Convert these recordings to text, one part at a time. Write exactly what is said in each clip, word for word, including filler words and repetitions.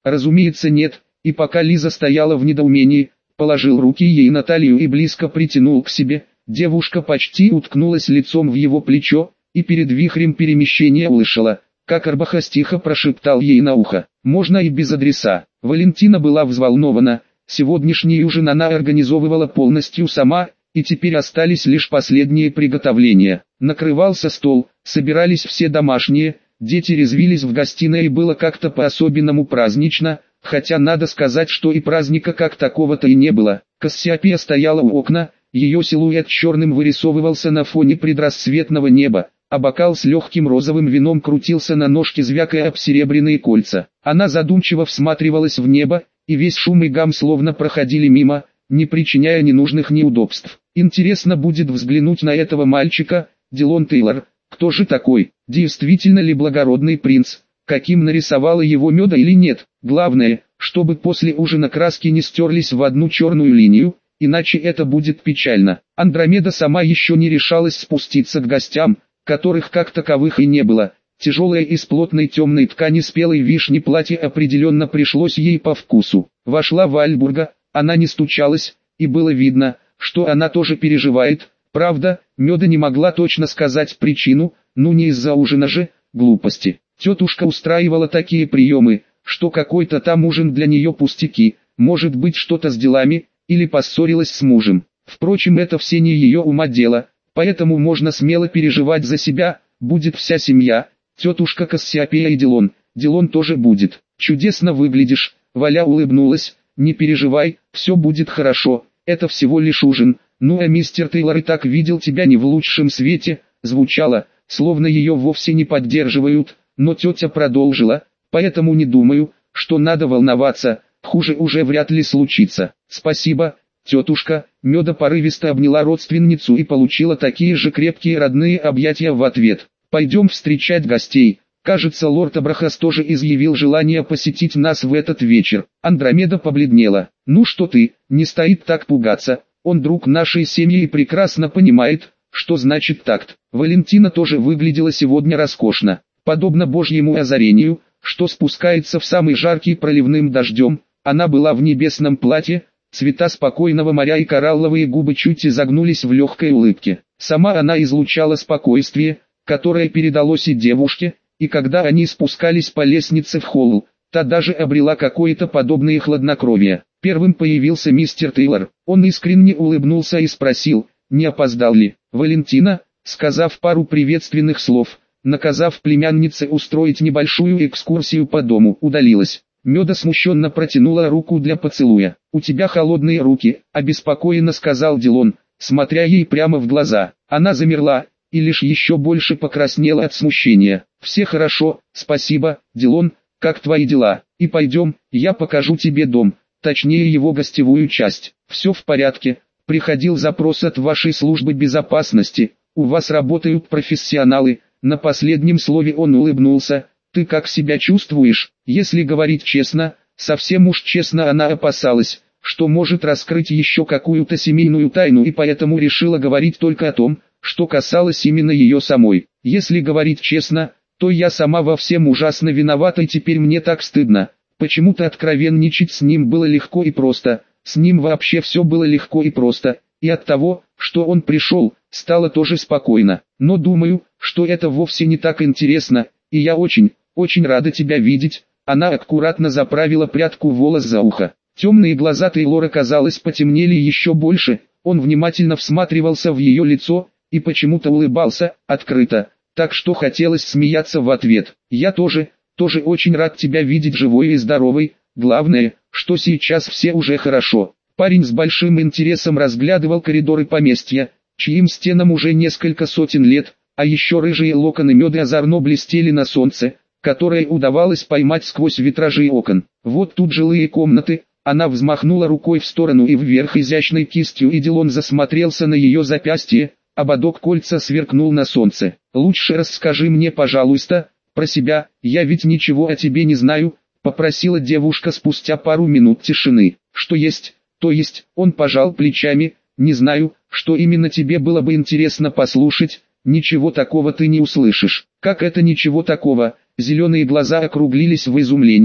Разумеется нет, и пока Лиза стояла в недоумении, положил руки ей на талию и близко притянул к себе, девушка почти уткнулась лицом в его плечо, и перед вихрем перемещения услышала, как Арбахас тихо прошептал ей на ухо: «Можно и без адреса». Валентина была взволнована, сегодняшний ужин она организовывала полностью сама, и теперь остались лишь последние приготовления. Накрывался стол, собирались все домашние, дети резвились в гостиной и было как-то по-особенному празднично, хотя надо сказать, что и праздника как такового-то и не было. Кассиопея стояла у окна, ее силуэт черным вырисовывался на фоне предрассветного неба, а бокал с легким розовым вином крутился на ножке, звякая об серебряные кольца. Она задумчиво всматривалась в небо, и весь шум и гам словно проходили мимо, не причиняя ненужных неудобств. Интересно будет взглянуть на этого мальчика, Дилон Тейлор. Кто же такой? Действительно ли благородный принц, каким нарисовала его Меда или нет? Главное, чтобы после ужина краски не стерлись в одну черную линию, иначе это будет печально. Андромеда сама еще не решалась спуститься к гостям, которых как таковых и не было. Тяжелое из плотной темной ткани спелой вишни платье определенно пришлось ей по вкусу. Вошла Вальбурга, она не стучалась, и было видно, что она тоже переживает. Правда, Меда не могла точно сказать причину, ну не из-за ужина же, глупости. Тетушка устраивала такие приемы, что какой-то там ужин для нее пустяки, может быть что-то с делами, или поссорилась с мужем. Впрочем, это все не ее ума дело, поэтому можно смело переживать за себя, будет вся семья, тетушка Кассиопея и Дилон. Дилон тоже будет. Чудесно выглядишь, Валя улыбнулась, не переживай, все будет хорошо, это всего лишь ужин. Ну а мистер Тейлор и так видел тебя не в лучшем свете, звучало, словно ее вовсе не поддерживают, но тетя продолжила, поэтому не думаю, что надо волноваться, хуже уже вряд ли случится. Спасибо, тетушка. Меда порывисто обняла родственницу и получила такие же крепкие родные объятия в ответ. Пойдем встречать гостей. Кажется, лорд Абрахас тоже изъявил желание посетить нас в этот вечер. Андромеда побледнела. Ну что ты, не стоит так пугаться, он друг нашей семьи и прекрасно понимает, что значит такт. Валентина тоже выглядела сегодня роскошно, подобно божьему озарению, что спускается в самый жаркий проливным дождем. Она была в небесном платье, цвета спокойного моря и коралловые губы чуть изогнулись в легкой улыбке. Сама она излучала спокойствие, которое передалось и девушке, и когда они спускались по лестнице в холл, та даже обрела какое-то подобное хладнокровие. Первым появился мистер Тейлор. Он искренне улыбнулся и спросил, не опоздал ли. Валентина, сказав пару приветственных слов, наказав племяннице устроить небольшую экскурсию по дому, удалилась. Меда смущенно протянула руку для поцелуя. «У тебя холодные руки», — обеспокоенно сказал Дилон, смотря ей прямо в глаза. Она замерла, и лишь еще больше покраснела от смущения. «Все хорошо, спасибо, Дилон, как твои дела? И пойдем, я покажу тебе дом, точнее его гостевую часть». «Все в порядке, приходил запрос от вашей службы безопасности, у вас работают профессионалы». На последнем слове он улыбнулся. «Ты как себя чувствуешь?» Если говорить честно, совсем уж честно, она опасалась, что может раскрыть еще какую-то семейную тайну, и поэтому решила говорить только о том, что касалось именно ее самой. Если говорить честно, то я сама во всем ужасно виновата, и теперь мне так стыдно. Почему-то откровенничать с ним было легко и просто, с ним вообще все было легко и просто, и от того, что он пришел, стало тоже спокойно. Но думаю, что это вовсе не так интересно, и я очень, очень рада тебя видеть. Она аккуратно заправила прядку волос за ухо. Темные глаза Тейлора, казалось, потемнели еще больше, он внимательно всматривался в ее лицо, и почему-то улыбался, открыто, так что хотелось смеяться в ответ. «Я тоже, тоже очень рад тебя видеть живой и здоровой, главное, что сейчас все уже хорошо». Парень с большим интересом разглядывал коридоры поместья, чьим стенам уже несколько сотен лет, а еще рыжие локоны Меды озорно блестели на солнце, которое удавалось поймать сквозь витражи окон. Вот тут жилые комнаты. Она взмахнула рукой в сторону и вверх изящной кистью, и Дилон засмотрелся на ее запястье. Ободок кольца сверкнул на солнце. «Лучше расскажи мне, пожалуйста, про себя, я ведь ничего о тебе не знаю», — попросила девушка спустя пару минут тишины. «Что есть, то есть», — он пожал плечами, «не знаю, что именно тебе было бы интересно послушать, ничего такого ты не услышишь». «Как это ничего такого?» Зеленые глаза округлились в изумлении.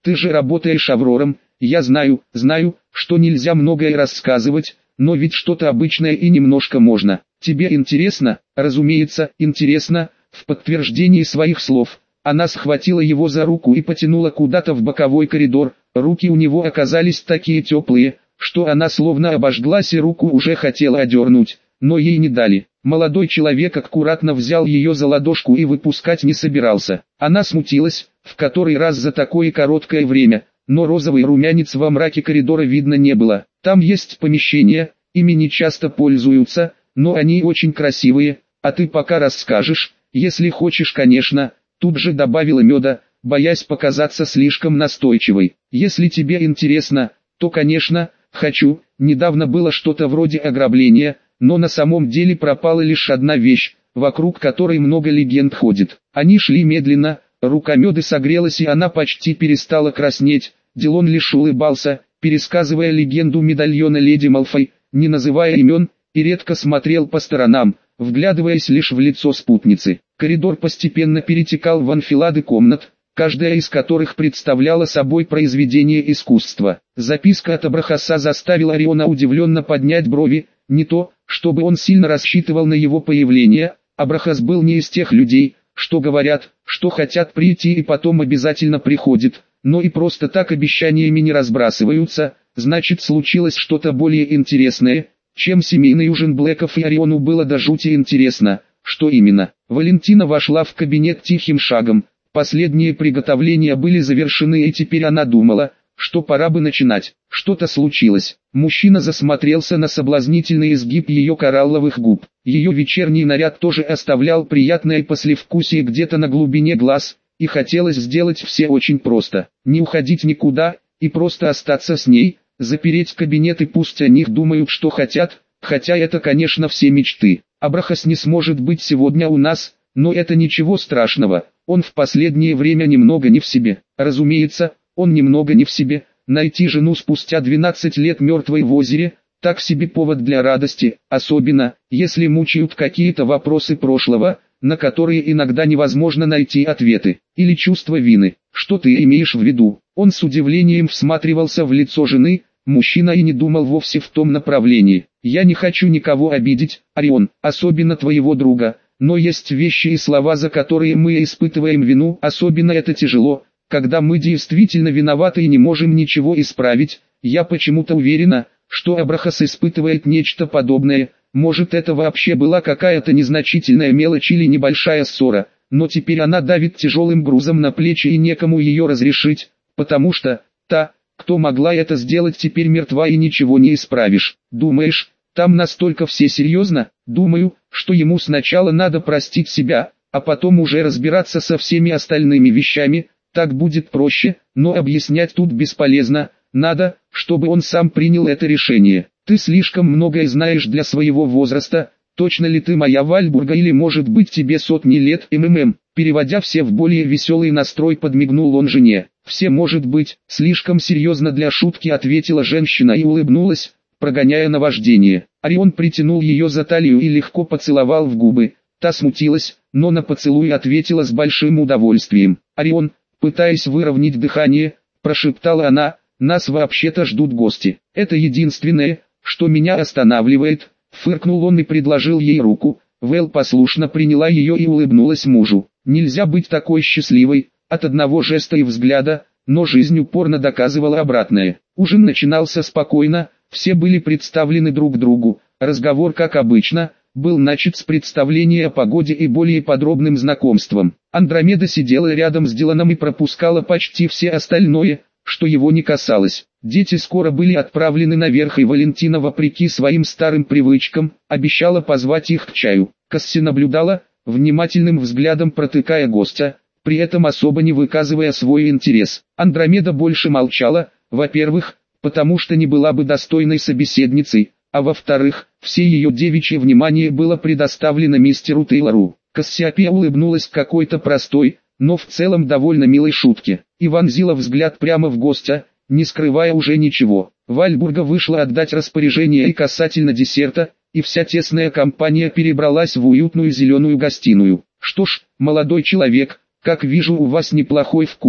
Ты же работаешь Аврором, я знаю, знаю, что нельзя многое рассказывать, но ведь что-то обычное и немножко можно. Тебе интересно? Разумеется, интересно. В подтверждении своих слов, она схватила его за руку и потянула куда-то в боковой коридор. Руки у него оказались такие теплые, что она словно обожглась и руку уже хотела одернуть, но ей не дали. Молодой человек аккуратно взял ее за ладошку и выпускать не собирался. Она смутилась, в который раз за такое короткое время, но розовый румянец во мраке коридора видно не было. Там есть помещения, ими не часто пользуются, но они очень красивые, а ты пока расскажешь, если хочешь, конечно, тут же добавила меда, боясь показаться слишком настойчивой. Если тебе интересно, то, конечно, хочу. Недавно было что-то вроде ограбления, но на самом деле пропала лишь одна вещь, вокруг которой много легенд ходит. Они шли медленно, рука Меды согрелась и она почти перестала краснеть. Дилон лишь улыбался, пересказывая легенду медальона леди Малфой, не называя имен, и редко смотрел по сторонам, вглядываясь лишь в лицо спутницы. Коридор постепенно перетекал в анфилады комнат, каждая из которых представляла собой произведение искусства. Записка от Абрахаса заставила Ориона удивленно поднять брови, не то, чтобы он сильно рассчитывал на его появление. Абрахас был не из тех людей, что говорят, что хотят прийти и потом обязательно приходят, но и просто так обещаниями не разбрасываются. Значит, случилось что-то более интересное, чем семейный ужин Блэков, и Ориону было до жути интересно, что именно. Валентина вошла в кабинет тихим шагом. Последние приготовления были завершены, и теперь она думала, что пора бы начинать. Что-то случилось. Мужчина засмотрелся на соблазнительный изгиб ее коралловых губ. Ее вечерний наряд тоже оставлял приятное послевкусие где-то на глубине глаз, и хотелось сделать все очень просто. Не уходить никуда, и просто остаться с ней, запереть кабинет, и пусть о них думают что хотят, хотя это, конечно, все мечты. Абрахас не сможет быть сегодня у нас, но это ничего страшного, он в последнее время немного не в себе. Разумеется, он немного не в себе. Найти жену спустя двенадцать лет мертвой в озере – так себе повод для радости, особенно, если мучают какие-то вопросы прошлого, на которые иногда невозможно найти ответы, или чувство вины. Что ты имеешь в виду? Он с удивлением всматривался в лицо жены. Мужчина и не думал вовсе в том направлении. Я не хочу никого обидеть, Орион, особенно твоего друга, но есть вещи и слова, за которые мы испытываем вину, особенно это тяжело, когда мы действительно виноваты и не можем ничего исправить. Я почему-то уверена, что Абрахас испытывает нечто подобное. Может, это вообще была какая-то незначительная мелочь или небольшая ссора, но теперь она давит тяжелым грузом на плечи и некому ее разрешить, потому что та, кто могла это сделать, теперь мертва и ничего не исправишь. Думаешь, там настолько все серьезно? Думаю, что ему сначала надо простить себя, а потом уже разбираться со всеми остальными вещами. Так будет проще, но объяснять тут бесполезно. Надо, чтобы он сам принял это решение. Ты слишком многое знаешь для своего возраста. Точно ли ты моя Вальбурга, или может быть тебе сотни лет? МММ. Переводя все в более веселый настрой, подмигнул он жене. Все, может быть, слишком серьезно для шутки, ответила женщина и улыбнулась, прогоняя наваждение. Орион притянул ее за талию и легко поцеловал в губы. Та смутилась, но на поцелуй ответила с большим удовольствием. Орион, пытаясь выровнять дыхание, прошептала она, нас вообще-то ждут гости. Это единственное, что меня останавливает. Фыркнул он и предложил ей руку. Вэл послушно приняла ее и улыбнулась мужу. Нельзя быть такой счастливой от одного жеста и взгляда, но жизнь упорно доказывала обратное. Ужин начинался спокойно, все были представлены друг другу. Разговор, как обычно, был начат с представления о погоде и более подробным знакомством. Андромеда сидела рядом с Диланом и пропускала почти все остальное, что его не касалось. Дети скоро были отправлены наверх, и Валентина, вопреки своим старым привычкам, обещала позвать их к чаю. Касси наблюдала, внимательным взглядом протыкая гостя, при этом особо не выказывая свой интерес. Андромеда больше молчала, во-первых, потому что не была бы достойной собеседницей, а во-вторых, все ее девичье внимание было предоставлено мистеру Тейлору. Кассиопея улыбнулась какой-то простой, но в целом довольно милой шутке, и вонзила взгляд прямо в гостя, не скрывая уже ничего. Вальбурга вышла отдать распоряжение и касательно десерта, и вся тесная компания перебралась в уютную зеленую гостиную. «Что ж, молодой человек, как вижу, у вас неплохой вкус»,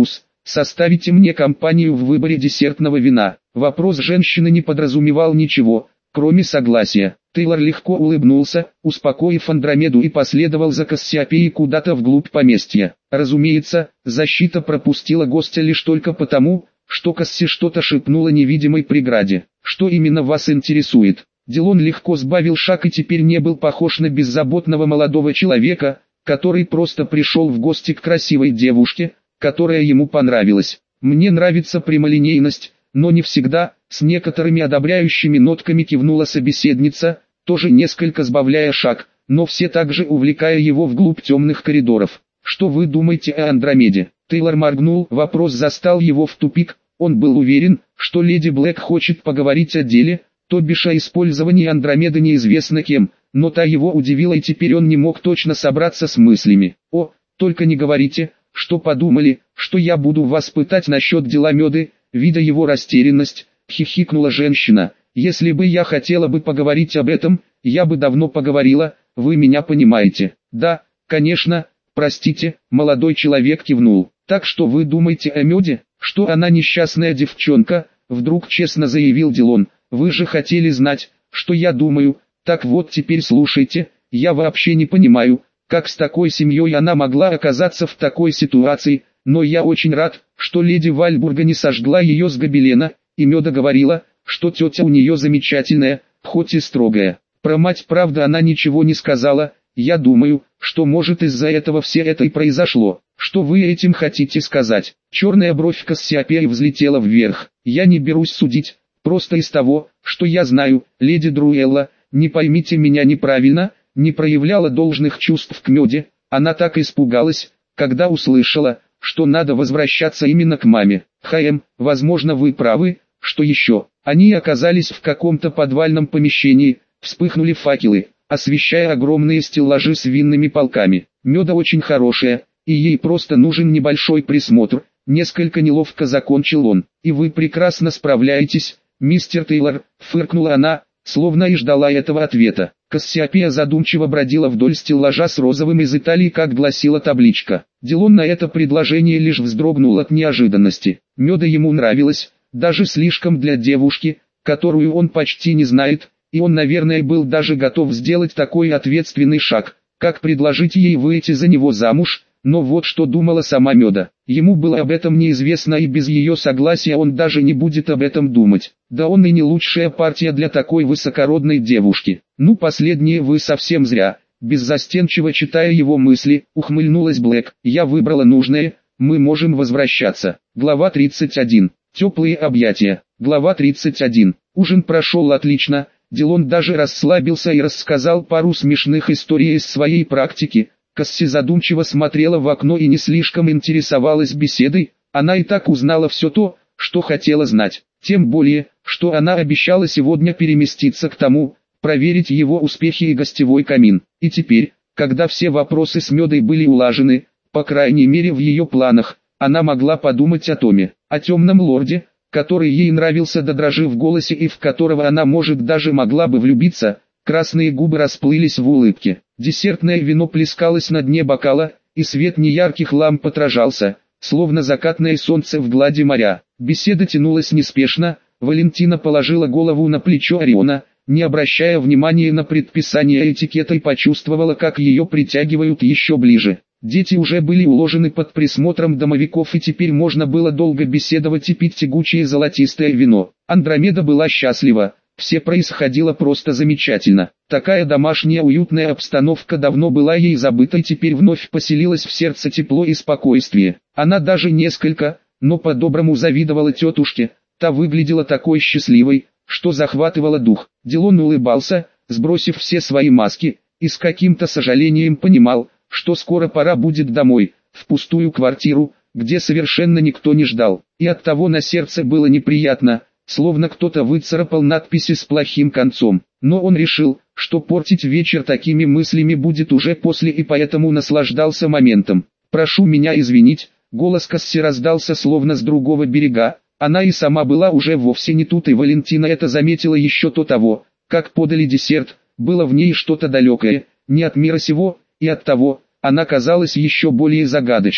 составите мне компанию в выборе десертного вина». Вопрос женщины не подразумевал ничего, кроме согласия. Тейлор легко улыбнулся, успокоив Андромеду, и последовал за Кассиопеей куда-то вглубь поместья. Разумеется, защита пропустила гостя лишь только потому, что Касси что-то шепнула невидимой преграде. «Что именно вас интересует?» Дилон легко сбавил шаг и теперь не был похож на беззаботного молодого человека, который просто пришел в гости к красивой девушке, которая ему понравилась. «Мне нравится прямолинейность, но не всегда», — с некоторыми одобряющими нотками кивнула собеседница, тоже несколько сбавляя шаг, но все так же увлекая его вглубь темных коридоров. «Что вы думаете о Андромеде?» Тейлор моргнул, вопрос застал его в тупик. Он был уверен, что леди Блэк хочет поговорить о деле, то бишь о использовании Андромеды неизвестно кем, но та его удивила, и теперь он не мог точно собраться с мыслями. «О, только не говорите, что подумали, что я буду вас пытать насчет Деламеды», видя его растерянность, хихикнула женщина. «Если бы я хотела бы поговорить об этом, я бы давно поговорила, вы меня понимаете?» «Да, конечно, простите», молодой человек кивнул. «Так что вы думаете о Меде, что она несчастная девчонка?» Вдруг честно заявил Дилон. «Вы же хотели знать, что я думаю. Так вот, теперь слушайте, я вообще не понимаю, как с такой семьей она могла оказаться в такой ситуации, но я очень рад, что леди Вальбурга не сожгла ее с гобелена, и Меда говорила, что тетя у нее замечательная, хоть и строгая. Про мать, правда, она ничего не сказала. Я думаю, что может из-за этого все это и произошло. Что вы этим хотите сказать?» Черная бровь Кассиопеи взлетела вверх. «Я не берусь судить, просто из того, что я знаю, леди Друэлла, не поймите меня неправильно, не проявляла должных чувств к Меде. Она так испугалась, когда услышала, что надо возвращаться именно к маме. Хм, возможно, вы правы. Что еще?» Они оказались в каком-то подвальном помещении, вспыхнули факелы, освещая огромные стеллажи с винными полками. «Меда очень хорошая, и ей просто нужен небольшой присмотр», несколько неловко закончил он. «И вы прекрасно справляетесь, мистер Тейлор», фыркнула она, словно и ждала этого ответа. Кассиопея задумчиво бродила вдоль стеллажа с розовым из Италии, как гласила табличка. Дилон на это предложение лишь вздрогнул от неожиданности. Меда ему нравилась, даже слишком для девушки, которую он почти не знает, и он, наверное, был даже готов сделать такой ответственный шаг, как предложить ей выйти за него замуж. Но вот что думала сама Меда. Ему было об этом неизвестно, и без ее согласия он даже не будет об этом думать. Да он и не лучшая партия для такой высокородной девушки. «Ну, последнее вы совсем зря», беззастенчиво читая его мысли, ухмыльнулась Блэк. «Я выбрала нужное, мы можем возвращаться». Глава тридцать один. Теплые объятия. Глава тридцать один. Ужин прошел отлично. Дилон даже расслабился и рассказал пару смешных историй из своей практики. Касси задумчиво смотрела в окно и не слишком интересовалась беседой. Она и так узнала все то, что хотела знать. Тем более, что она обещала сегодня переместиться к тому, проверить его успехи и гостевой камин. И теперь, когда все вопросы с Медой были улажены, по крайней мере в ее планах, она могла подумать о Томе, о темном лорде, который ей нравился до дрожи в голосе и в которого она, может, даже могла бы влюбиться. Красные губы расплылись в улыбке. Десертное вино плескалось на дне бокала, и свет неярких ламп отражался, словно закатное солнце в глади моря. Беседа тянулась неспешно. Валентина положила голову на плечо Ориона, не обращая внимания на предписания этикета, и почувствовала, как ее притягивают еще ближе. Дети уже были уложены под присмотром домовиков, и теперь можно было долго беседовать и пить тягучее золотистое вино. Андромеда была счастлива. Все происходило просто замечательно. Такая домашняя уютная обстановка давно была ей забыта и теперь вновь поселилась в сердце тепло и спокойствие. Она даже несколько, но по-доброму завидовала тетушке. Та выглядела такой счастливой, что захватывала дух. Дилон улыбался, сбросив все свои маски, и с каким-то сожалением понимал, что скоро пора будет домой, в пустую квартиру, где совершенно никто не ждал. И оттого на сердце было неприятно, словно кто-то выцарапал надписи с плохим концом. Но он решил, что портить вечер такими мыслями будет уже после, и поэтому наслаждался моментом. «Прошу меня извинить», голос Касси раздался словно с другого берега. Она и сама была уже вовсе не тут, и Валентина это заметила еще до того, как подали десерт. Было в ней что-то далекое, не от мира сего, и оттого она казалась еще более загадочной.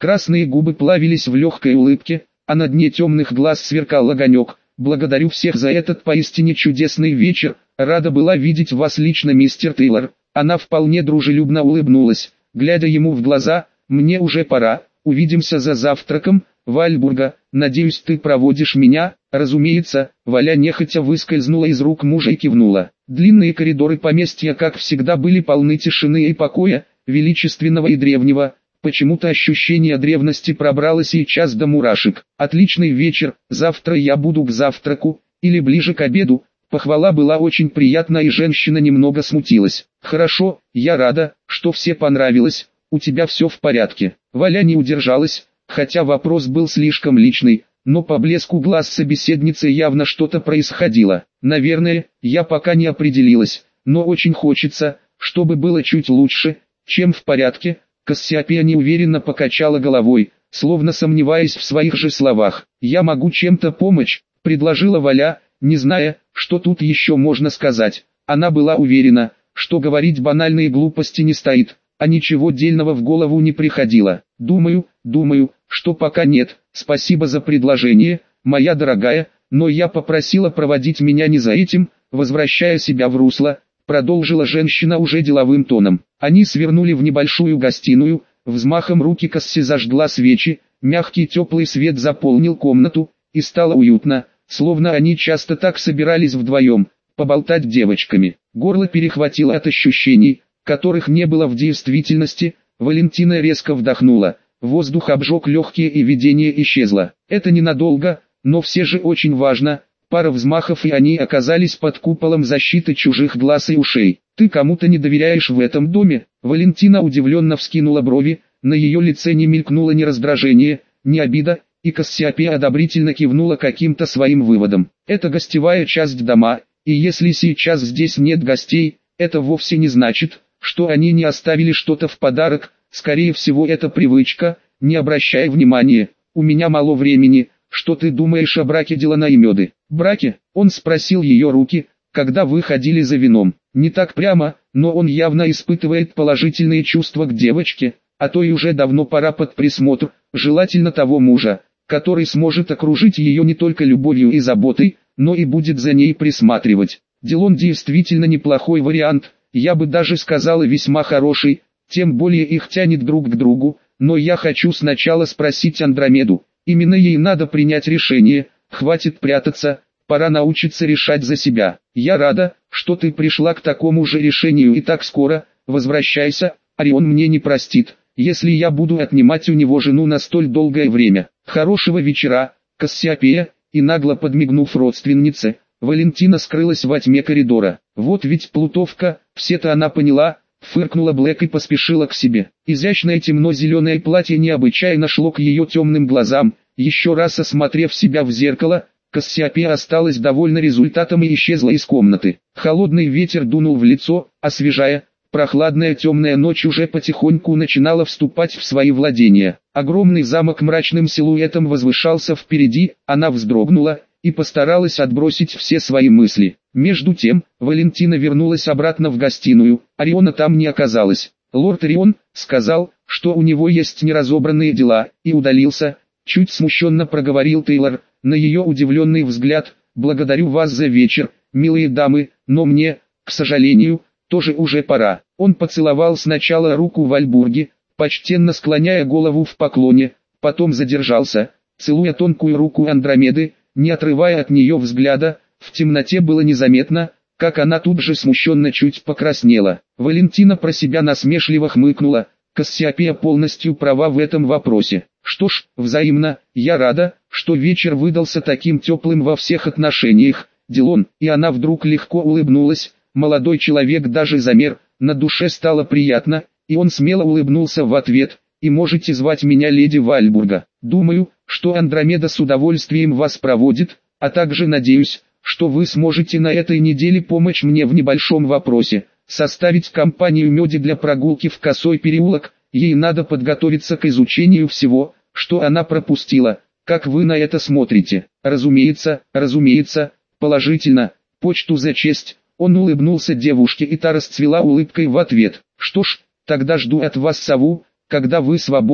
Красные губы плавились в легкой улыбке, а на дне темных глаз сверкал огонек. «Благодарю всех за этот поистине чудесный вечер, рада была видеть вас лично, мистер Тейлор». Она вполне дружелюбно улыбнулась, глядя ему в глаза. «Мне уже пора, увидимся за завтраком, Вальбурга, надеюсь, ты проводишь меня?» «Разумеется», Валя нехотя выскользнула из рук мужа и кивнула. Длинные коридоры поместья, как всегда, были полны тишины и покоя, величественного и древнего. Почему-то ощущение древности пробрало сейчас до мурашек. «Отличный вечер, завтра я буду к завтраку, или ближе к обеду». Похвала была очень приятна, и женщина немного смутилась. «Хорошо, я рада, что все понравилось, у тебя все в порядке». Валя не удержалась, хотя вопрос был слишком личный, но по блеску глаз собеседницы явно что-то происходило. «Наверное, я пока не определилась, но очень хочется, чтобы было чуть лучше, чем в порядке». Кассиопея неуверенно покачала головой, словно сомневаясь в своих же словах. «Я могу чем-то помочь», — предложила Валя, не зная, что тут еще можно сказать. Она была уверена, что говорить банальные глупости не стоит, а ничего дельного в голову не приходило. «Думаю, думаю, что пока нет, спасибо за предложение, моя дорогая, но я попросила проводить меня не за этим», возвращая себя в русло, продолжила женщина уже деловым тоном. Они свернули в небольшую гостиную, взмахом руки Касси зажгла свечи, мягкий теплый свет заполнил комнату, и стало уютно, словно они часто так собирались вдвоем, поболтать девочками. Горло перехватило от ощущений, которых не было в действительности. Валентина резко вдохнула, воздух обжег легкие и видение исчезло. Это ненадолго, но все же очень важно. Пара взмахов, и они оказались под куполом защиты чужих глаз и ушей. «Ты кому-то не доверяешь в этом доме?» Валентина удивленно вскинула брови, на ее лице не мелькнуло ни раздражение, ни обида, и Кассиопея одобрительно кивнула каким-то своим выводом. «Это гостевая часть дома, и если сейчас здесь нет гостей, это вовсе не значит, что они не оставили что-то в подарок, скорее всего это привычка, не обращай внимания, у меня мало времени». «Что ты думаешь о браке Дилана и Меды?» «Браке?» — он спросил ее руки, когда вы ходили за вином. Не так прямо, но он явно испытывает положительные чувства к девочке, а то и уже давно пора под присмотр, желательно того мужа, который сможет окружить ее не только любовью и заботой, но и будет за ней присматривать. Дилан действительно неплохой вариант, я бы даже сказала весьма хороший, тем более их тянет друг к другу, но я хочу сначала спросить Андромеду. Именно ей надо принять решение, хватит прятаться, пора научиться решать за себя. Я рада, что ты пришла к такому же решению и так скоро. Возвращайся, Орион мне не простит, если я буду отнимать у него жену на столь долгое время. Хорошего вечера, Кассиопея», и нагло подмигнув родственнице, Валентина скрылась во тьме коридора. «Вот ведь плутовка, все-то она поняла», фыркнула Блэк и поспешила к себе. Изящное темно-зеленое платье необычайно шло к ее темным глазам. Еще раз осмотрев себя в зеркало, Кассиопея осталась довольна результатом и исчезла из комнаты. Холодный ветер дунул в лицо, освежая. Прохладная темная ночь уже потихоньку начинала вступать в свои владения. Огромный замок мрачным силуэтом возвышался впереди, она вздрогнула и постаралась отбросить все свои мысли. Между тем, Валентина вернулась обратно в гостиную, Ориона там не оказалось. Лорд Орион сказал, что у него есть неразобранные дела, и удалился. Чуть смущенно проговорил Тейлор, на ее удивленный взгляд. «Благодарю вас за вечер, милые дамы, но мне, к сожалению, тоже уже пора». Он поцеловал сначала руку Вальбурги, почтенно склоняя голову в поклоне, потом задержался, целуя тонкую руку Андромеды, не отрывая от нее взгляда. В темноте было незаметно, как она тут же смущенно чуть покраснела. Валентина про себя насмешливо хмыкнула. Кассиопея полностью права в этом вопросе. «Что ж, взаимно, я рада, что вечер выдался таким теплым во всех отношениях, Дилан». И она вдруг легко улыбнулась. Молодой человек даже замер, на душе стало приятно, и он смело улыбнулся в ответ. «И можете звать меня леди Вальбурга. Думаю, что Андромеда с удовольствием вас проводит, а также надеюсь, что вы сможете на этой неделе помочь мне в небольшом вопросе, составить компанию Меди для прогулки в Косой переулок. Ей надо подготовиться к изучению всего, что она пропустила. Как вы на это смотрите?» «Разумеется, разумеется, положительно, почту за честь». Он улыбнулся девушке, и та расцвела улыбкой в ответ. «Что ж, тогда жду от вас сову, когда вы свободны».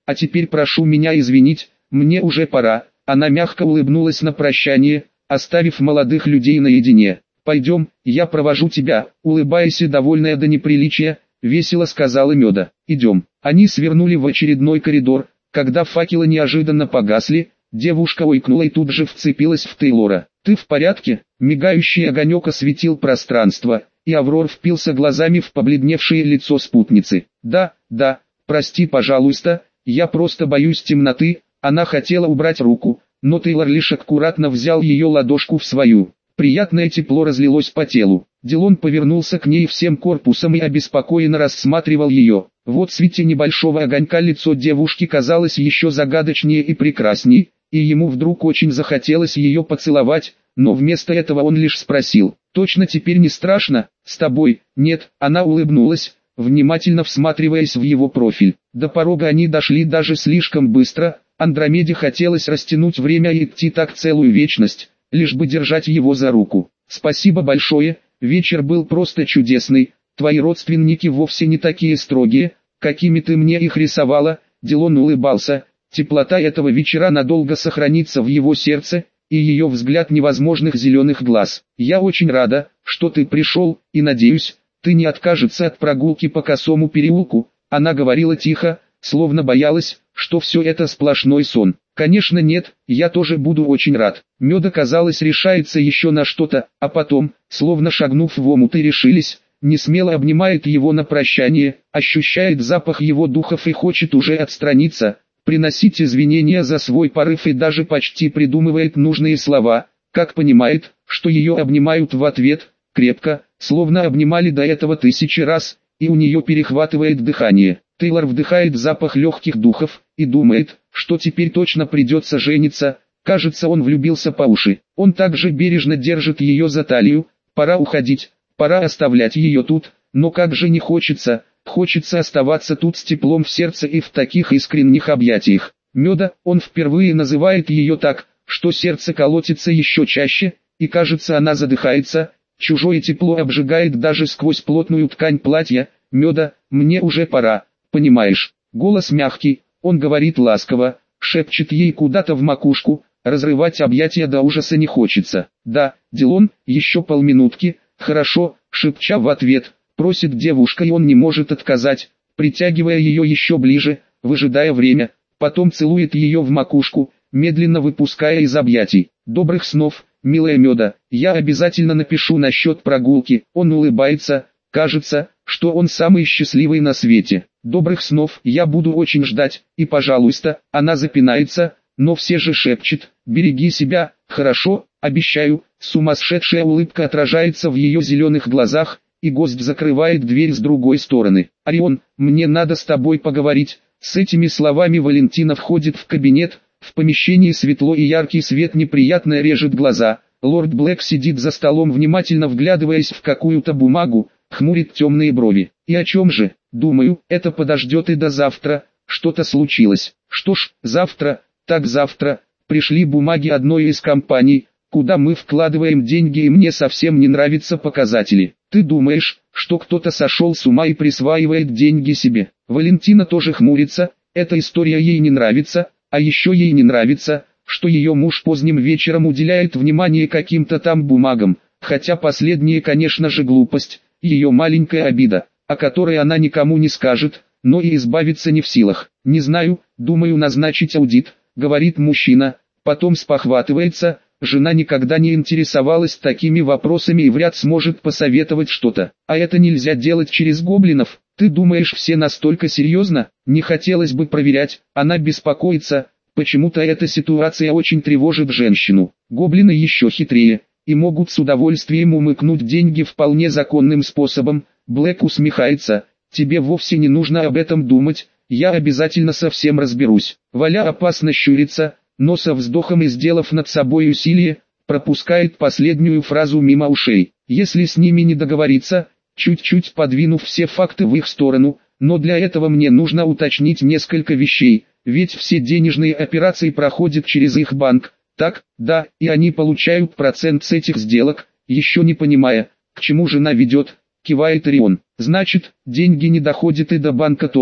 а теперь прошу меня извинить, мне уже пора». Она мягко улыбнулась на прощание, оставив молодых людей наедине. «Пойдем, я провожу тебя», улыбаясь и довольная до неприличия, весело сказала Меда. «Идем». Они свернули в очередной коридор. Когда факелы неожиданно погасли, девушка ойкнула и тут же вцепилась в Тейлора. «Ты в порядке?» Мигающий огонек осветил пространство, и Аврор впился глазами в побледневшее лицо спутницы. «Да, да, прости, пожалуйста, я просто боюсь темноты». Она хотела убрать руку, но Тейлор лишь аккуратно взял ее ладошку в свою. Приятное тепло разлилось по телу. Дилон повернулся к ней всем корпусом и обеспокоенно рассматривал ее. Вот в свете небольшого огонька лицо девушки казалось еще загадочнее и прекрасней, и ему вдруг очень захотелось ее поцеловать, но вместо этого он лишь спросил: «Точно теперь не страшно? С тобой?» «Нет», она улыбнулась, внимательно всматриваясь в его профиль. До порога они дошли даже слишком быстро. Андромеде хотелось растянуть время и идти так целую вечность, лишь бы держать его за руку. «Спасибо большое, вечер был просто чудесный, твои родственники вовсе не такие строгие, какими ты мне их рисовала». Дилон улыбался, теплота этого вечера надолго сохранится в его сердце, и ее взгляд невозможных зеленых глаз. «Я очень рада, что ты пришел, и надеюсь, ты не откажешься от прогулки по Косому переулку». Она говорила тихо, словно боялась, что все это сплошной сон. «Конечно нет, я тоже буду очень рад». Меда, казалось, решается еще на что-то, а потом, словно шагнув в омут и решились, несмело обнимает его на прощание, ощущает запах его духов и хочет уже отстраниться, приносить извинения за свой порыв и даже почти придумывает нужные слова, как понимает, что ее обнимают в ответ, крепко, словно обнимали до этого тысячи раз, и у нее перехватывает дыхание. Тейлор вдыхает запах легких духов и думает, что теперь точно придется жениться. Кажется, он влюбился по уши. Он также бережно держит ее за талию. Пора уходить, пора оставлять ее тут, но как же не хочется, хочется оставаться тут с теплом в сердце и в таких искренних объятиях. Меда, он впервые называет ее так, что сердце колотится еще чаще, и кажется, она задыхается. Чужое тепло обжигает даже сквозь плотную ткань платья. «Меда, мне уже пора, понимаешь?» Голос мягкий, он говорит ласково, шепчет ей куда-то в макушку, разрывать объятия до ужаса не хочется. «Да, Дилон, еще полминутки». «Хорошо», шепча в ответ, просит девушка, и он не может отказать, притягивая ее еще ближе, выжидая время, потом целует ее в макушку, медленно выпуская из объятий. «Добрых снов, милая Меда, я обязательно напишу насчет прогулки». Он улыбается, кажется, что он самый счастливый на свете. «Добрых снов, я буду очень ждать, и пожалуйста». Она запинается, но все же шепчет: «Береги себя». «Хорошо, обещаю». Сумасшедшая улыбка отражается в ее зеленых глазах, и гость закрывает дверь с другой стороны. «Орион, мне надо с тобой поговорить». С этими словами Валентина входит в кабинет. В помещении светло и яркий свет неприятно режет глаза. Лорд Блэк сидит за столом, внимательно вглядываясь в какую-то бумагу, хмурит темные брови. «И о чем же?» «Думаю, это подождет и до завтра. Что-то случилось». «Что ж, завтра, так завтра. Пришли бумаги одной из компаний, куда мы вкладываем деньги, и мне совсем не нравятся показатели». «Ты думаешь, что кто-то сошел с ума и присваивает деньги себе?» Валентина тоже хмурится. Эта история ей не нравится, а еще ей не нравится, что ее муж поздним вечером уделяет внимание каким-то там бумагам, хотя последнее, конечно же, глупость, ее маленькая обида, о которой она никому не скажет, но и избавиться не в силах. «Не знаю, думаю назначить аудит», — говорит мужчина, потом спохватывается. Жена никогда не интересовалась такими вопросами и вряд сможет посоветовать что-то. «А это нельзя делать через гоблинов?» «Ты думаешь, все настолько серьезно?» «Не хотелось бы проверять». Она беспокоится. Почему-то эта ситуация очень тревожит женщину. Гоблины еще хитрее и могут с удовольствием умыкнуть деньги вполне законным способом. Блэк усмехается. «Тебе вовсе не нужно об этом думать, я обязательно со всем разберусь». Валя опасно щурится, но со вздохом и сделав над собой усилие, пропускает последнюю фразу мимо ушей. «Если с ними не договориться», чуть-чуть подвинув все факты в их сторону, «но для этого мне нужно уточнить несколько вещей, ведь все денежные операции проходят через их банк». «Так, да, и они получают процент с этих сделок», еще не понимая, к чему жена ведет, кивает Орион. «Значит, деньги не доходят и до банка тоже?»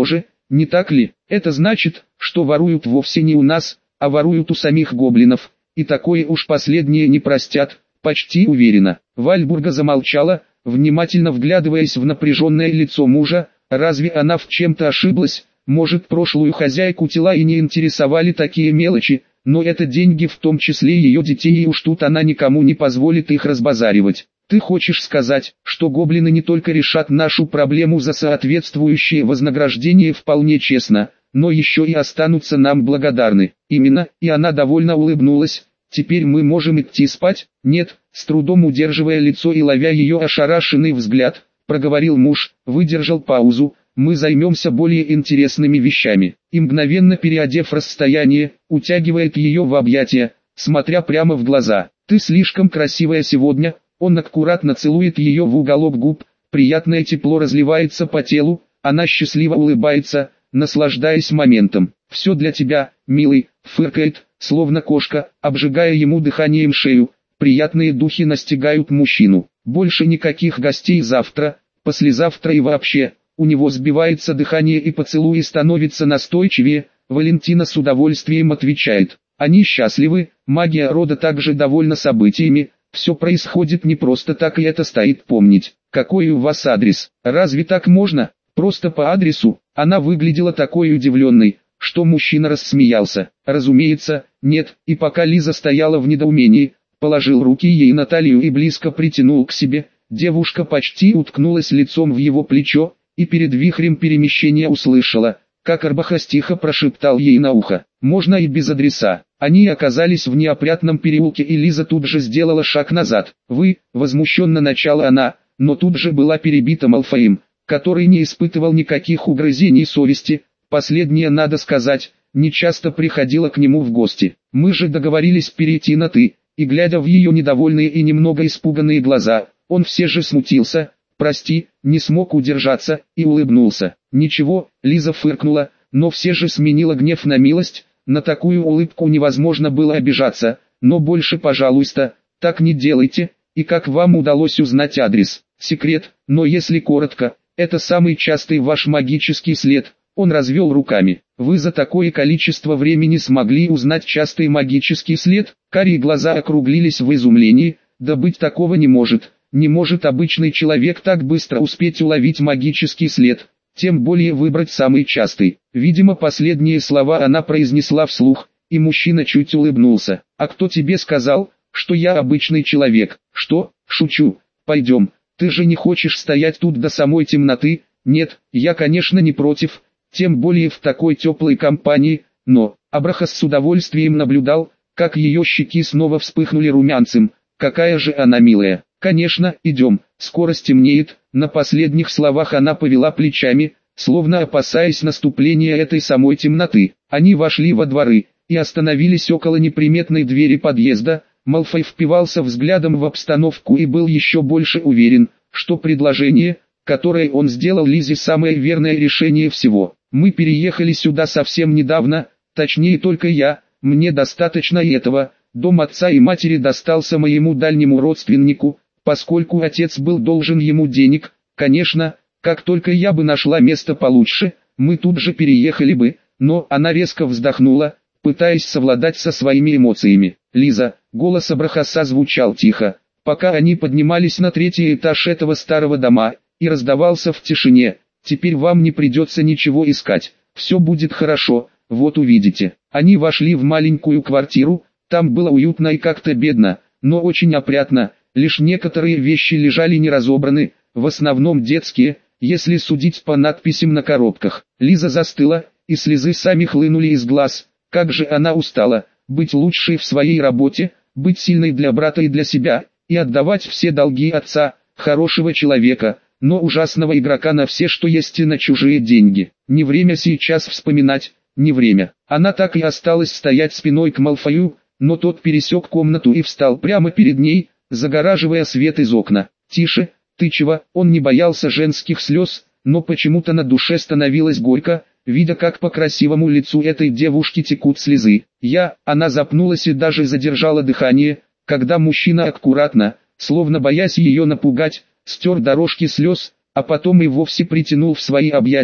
не так ли? Это значит, что воруют вовсе не у нас, а воруют у самих гоблинов, и такое уж последние не простят, почти уверена. Вальбурга замолчала, внимательно вглядываясь в напряженное лицо мужа. Разве она в чем-то ошиблась? Может, прошлую хозяйку тела и не интересовали такие мелочи, но это деньги, в том числе ее детей, и уж тут она никому не позволит их разбазаривать. Ты хочешь сказать, что гоблины не только решат нашу проблему за соответствующее вознаграждение вполне честно, но еще и останутся нам благодарны? Именно, и она довольно улыбнулась. Теперь мы можем идти спать? Нет, с трудом удерживая лицо и ловя ее ошарашенный взгляд, проговорил муж, выдержал паузу. Мы займемся более интересными вещами. И мгновенно переодев расстояние, утягивает ее в объятия, смотря прямо в глаза. Ты слишком красивая сегодня. Он аккуратно целует ее в уголок губ, приятное тепло разливается по телу, она счастливо улыбается, наслаждаясь моментом. Все для тебя, милый, фыркает, словно кошка, обжигая ему дыханием шею. Приятные духи настигают мужчину. Больше никаких гостей завтра, послезавтра и вообще. У него сбивается дыхание и поцелуи становятся настойчивее. Валентина с удовольствием отвечает. Они счастливы, магия рода также довольна событиями. Все происходит не просто так, и это стоит помнить. Какой у вас адрес? Разве так можно? Просто по адресу? Она выглядела такой удивленной, что мужчина рассмеялся. Разумеется, нет, и пока Лиза стояла в недоумении, положил руки ей на талию и близко притянул к себе. Девушка почти уткнулась лицом в его плечо, и перед вихрем перемещения услышала, как Арбахас тихо прошептал ей на ухо. Можно и без адреса. Они оказались в неопрятном переулке, и Лиза тут же сделала шаг назад. «Вы», — возмущенно начала она, но тут же была перебита Малфоем, который не испытывал никаких угрызений совести. Последнее, надо сказать, нечасто приходила к нему в гости. Мы же договорились перейти на «ты», и глядя в ее недовольные и немного испуганные глаза, он все же смутился. «Прости», не смог удержаться, и улыбнулся. «Ничего», Лиза фыркнула, но все же сменила гнев на милость. На такую улыбку невозможно было обижаться, но больше, пожалуйста, так не делайте. И как вам удалось узнать адрес? Секрет, но если коротко, это самый частый ваш магический след. Он развел руками. Вы за такое количество времени смогли узнать частый магический след? Карие глаза округлились в изумлении. Да быть такого не может. Не может обычный человек так быстро успеть уловить магический след, тем более выбрать самый частый. Видимо, последние слова она произнесла вслух, и мужчина чуть улыбнулся. «А кто тебе сказал, что я обычный человек?» «Что? Шучу. Пойдем. Ты же не хочешь стоять тут до самой темноты?» «Нет, я, конечно, не против, тем более в такой теплой компании, но...» Абрахас с удовольствием наблюдал, как ее щеки снова вспыхнули румянцем. «Какая же она милая!» «Конечно, идем, скоро стемнеет». На последних словах она повела плечами, словно опасаясь наступления этой самой темноты. Они вошли во дворы и остановились около неприметной двери подъезда. Малфой впивался взглядом в обстановку и был еще больше уверен, что предложение, которое он сделал Лизе, самое верное решение всего. «Мы переехали сюда совсем недавно, точнее только я, мне достаточно и этого. Дом отца и матери достался моему дальнему родственнику, поскольку отец был должен ему денег. Конечно, как только я бы нашла место получше, мы тут же переехали бы», но она резко вздохнула, пытаясь совладать со своими эмоциями. «Лиза», голос Абрахаса звучал тихо, пока они поднимались на третий этаж этого старого дома, и раздавался в тишине. «Теперь вам не придется ничего искать, все будет хорошо, вот увидите». Они вошли в маленькую квартиру, там было уютно и как-то бедно, но очень опрятно. Лишь некоторые вещи лежали неразобраны, в основном детские, если судить по надписям на коробках. Лиза застыла, и слезы сами хлынули из глаз. Как же она устала, быть лучшей в своей работе, быть сильной для брата и для себя, и отдавать все долги отца, хорошего человека, но ужасного игрока на все, что есть, и на чужие деньги. Не время сейчас вспоминать, не время. Она так и осталась стоять спиной к Малфою, но тот пересек комнату и встал прямо перед ней, загораживая свет из окна. «Тише, ты чего?» Он не боялся женских слез, но почему-то на душе становилось горько, видя, как по красивому лицу этой девушки текут слезы. «Я...» Она запнулась и даже задержала дыхание, когда мужчина аккуратно, словно боясь ее напугать, стер дорожки слез, а потом и вовсе притянул в свои объятия.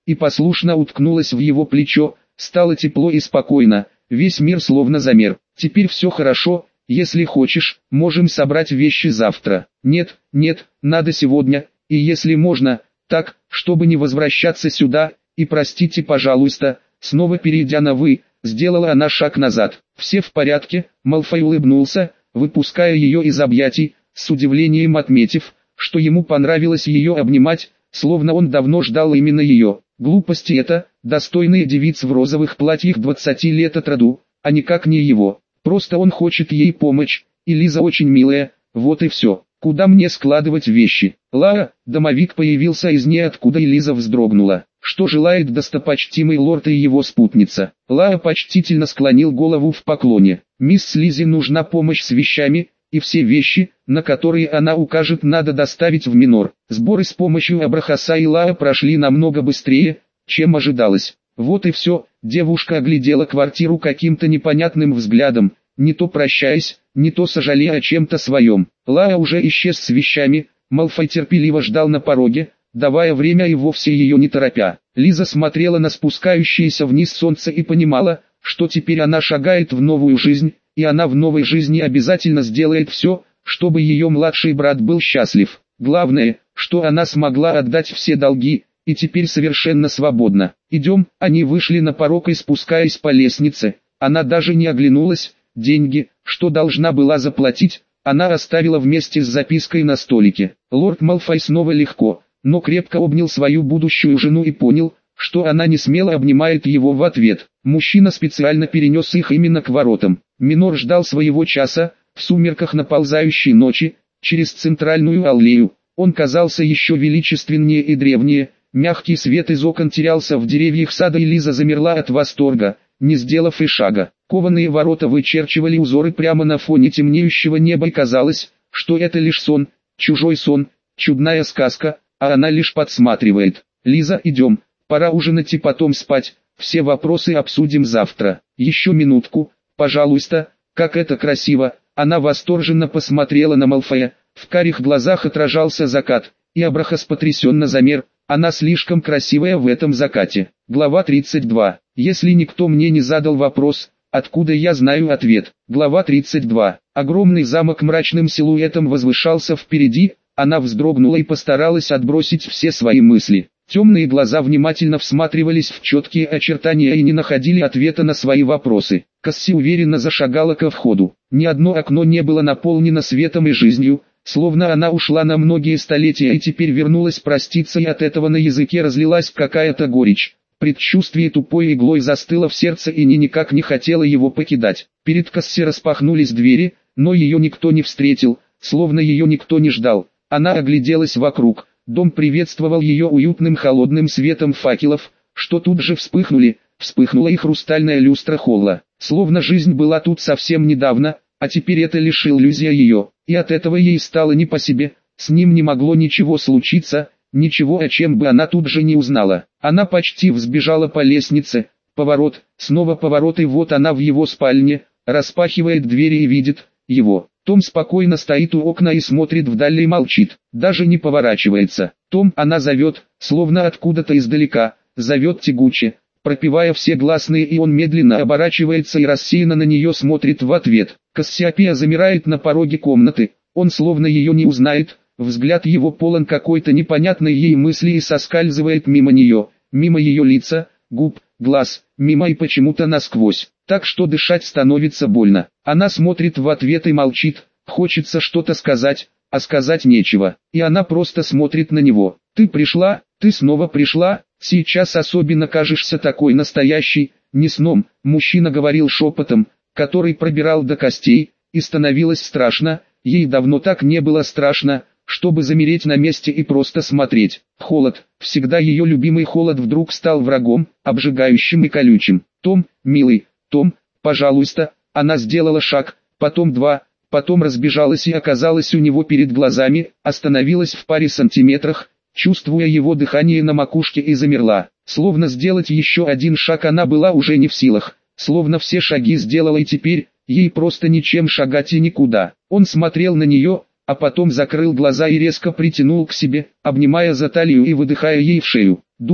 и послушно уткнулась в его плечо. Стало тепло и спокойно, весь мир словно замер. «Теперь все хорошо, если хочешь, можем собрать вещи завтра». «Нет, нет, надо сегодня, и если можно, так, чтобы не возвращаться сюда, и простите, пожалуйста». Снова перейдя на «вы», сделала она шаг назад. «Все в порядке?» Малфой улыбнулся, выпуская ее из объятий, с удивлением отметив, что ему понравилось ее обнимать, словно он давно ждал именно ее. Глупости это, достойные девиц в розовых платьях двадцати лет от роду, а никак не его. Просто он хочет ей помочь, и Лиза очень милая, вот и все. Куда мне складывать вещи? Лаа, домовик появился из ниоткуда, и Лиза вздрогнула. Что желает достопочтимый лорд и его спутница? Лаа почтительно склонил голову в поклоне. Мисс Лизе нужна помощь с вещами, и все вещи, на которые она укажет, надо доставить в Минор. Сборы с помощью Абрахаса и Лаа прошли намного быстрее, чем ожидалось. Вот и все. Девушка оглядела квартиру каким-то непонятным взглядом, не то прощаясь, не то сожалея о чем-то своем. Лаа уже исчез с вещами, Малфой терпеливо ждал на пороге, давая время и вовсе ее не торопя. Лиза смотрела на спускающееся вниз солнце и понимала, что теперь она шагает в новую жизнь, и она в новой жизни обязательно сделает все, чтобы ее младший брат был счастлив. Главное, что она смогла отдать все долги, и теперь совершенно свободна. «Идем», они вышли на порог и, спускаясь по лестнице, она даже не оглянулась. Деньги, что должна была заплатить, она оставила вместе с запиской на столике. Лорд Малфой снова легко, но крепко обнял свою будущую жену и понял, что она не смело обнимает его в ответ. Мужчина специально перенес их именно к воротам. Минор ждал своего часа, в сумерках наползающей ночи, через центральную аллею. Он казался еще величественнее и древнее, мягкий свет из окон терялся в деревьях сада, и Лиза замерла от восторга, не сделав и шага. Кованые ворота вычерчивали узоры прямо на фоне темнеющего неба, и казалось, что это лишь сон, чужой сон, чудная сказка, а она лишь подсматривает. «Лиза, идем, пора ужинать и потом спать, все вопросы обсудим завтра». «Еще минутку, пожалуйста, как это красиво!» Она восторженно посмотрела на Малфоя, в карих глазах отражался закат, и Абрахас потрясенно замер. Она слишком красивая в этом закате. Глава тридцать два. Если никто мне не задал вопрос, откуда я знаю ответ? Глава тридцать два. Огромный замок мрачным силуэтом возвышался впереди, она вздрогнула и постаралась отбросить все свои мысли. Темные глаза внимательно всматривались в четкие очертания и не находили ответа на свои вопросы. Касси уверенно зашагала ко входу. Ни одно окно не было наполнено светом и жизнью, словно она ушла на многие столетия и теперь вернулась проститься, и от этого на языке разлилась какая-то горечь. Предчувствие тупой иглой застыло в сердце, и ни никак не хотела его покидать. Перед Касси распахнулись двери, но ее никто не встретил, словно ее никто не ждал. Она огляделась вокруг. Дом приветствовал ее уютным холодным светом факелов, что тут же вспыхнули. Вспыхнула и хрустальная люстра холла. Словно жизнь была тут совсем недавно, а теперь это лишь иллюзия ее. И от этого ей стало не по себе. С ним не могло ничего случиться, ничего, о чем бы она тут же не узнала. Она почти взбежала по лестнице. Поворот, снова поворот, и вот она в его спальне, распахивает двери и видит его. Том спокойно стоит у окна и смотрит вдаль и молчит, даже не поворачивается. Том, она зовет, словно откуда-то издалека, зовет тягуче, пропевая все гласные, и он медленно оборачивается и рассеянно на нее смотрит в ответ. Кассиопея замирает на пороге комнаты, он словно ее не узнает, взгляд его полон какой-то непонятной ей мысли и соскальзывает мимо нее, мимо ее лица, губ, глаз, мимо и почему-то насквозь, так что дышать становится больно. Она смотрит в ответ и молчит, хочется что-то сказать, а сказать нечего, и она просто смотрит на него. «Ты пришла, ты снова пришла, сейчас особенно кажешься такой настоящей, не сном», мужчина говорил шепотом, который пробирал до костей, и становилось страшно, ей давно так не было страшно, чтобы замереть на месте и просто смотреть. Холод, всегда ее любимый холод, вдруг стал врагом, обжигающим и колючим. «Том, милый, Том, пожалуйста». Она сделала шаг, потом два, потом разбежалась и оказалась у него перед глазами, остановилась в паре сантиметрах, чувствуя его дыхание на макушке, и замерла. Словно сделать еще один шаг она была уже не в силах, словно все шаги сделала, и теперь ей просто ничем шагать и никуда. Он смотрел на нее, а потом закрыл глаза и резко притянул к себе, обнимая за талию и выдыхая ей в шею. Думал,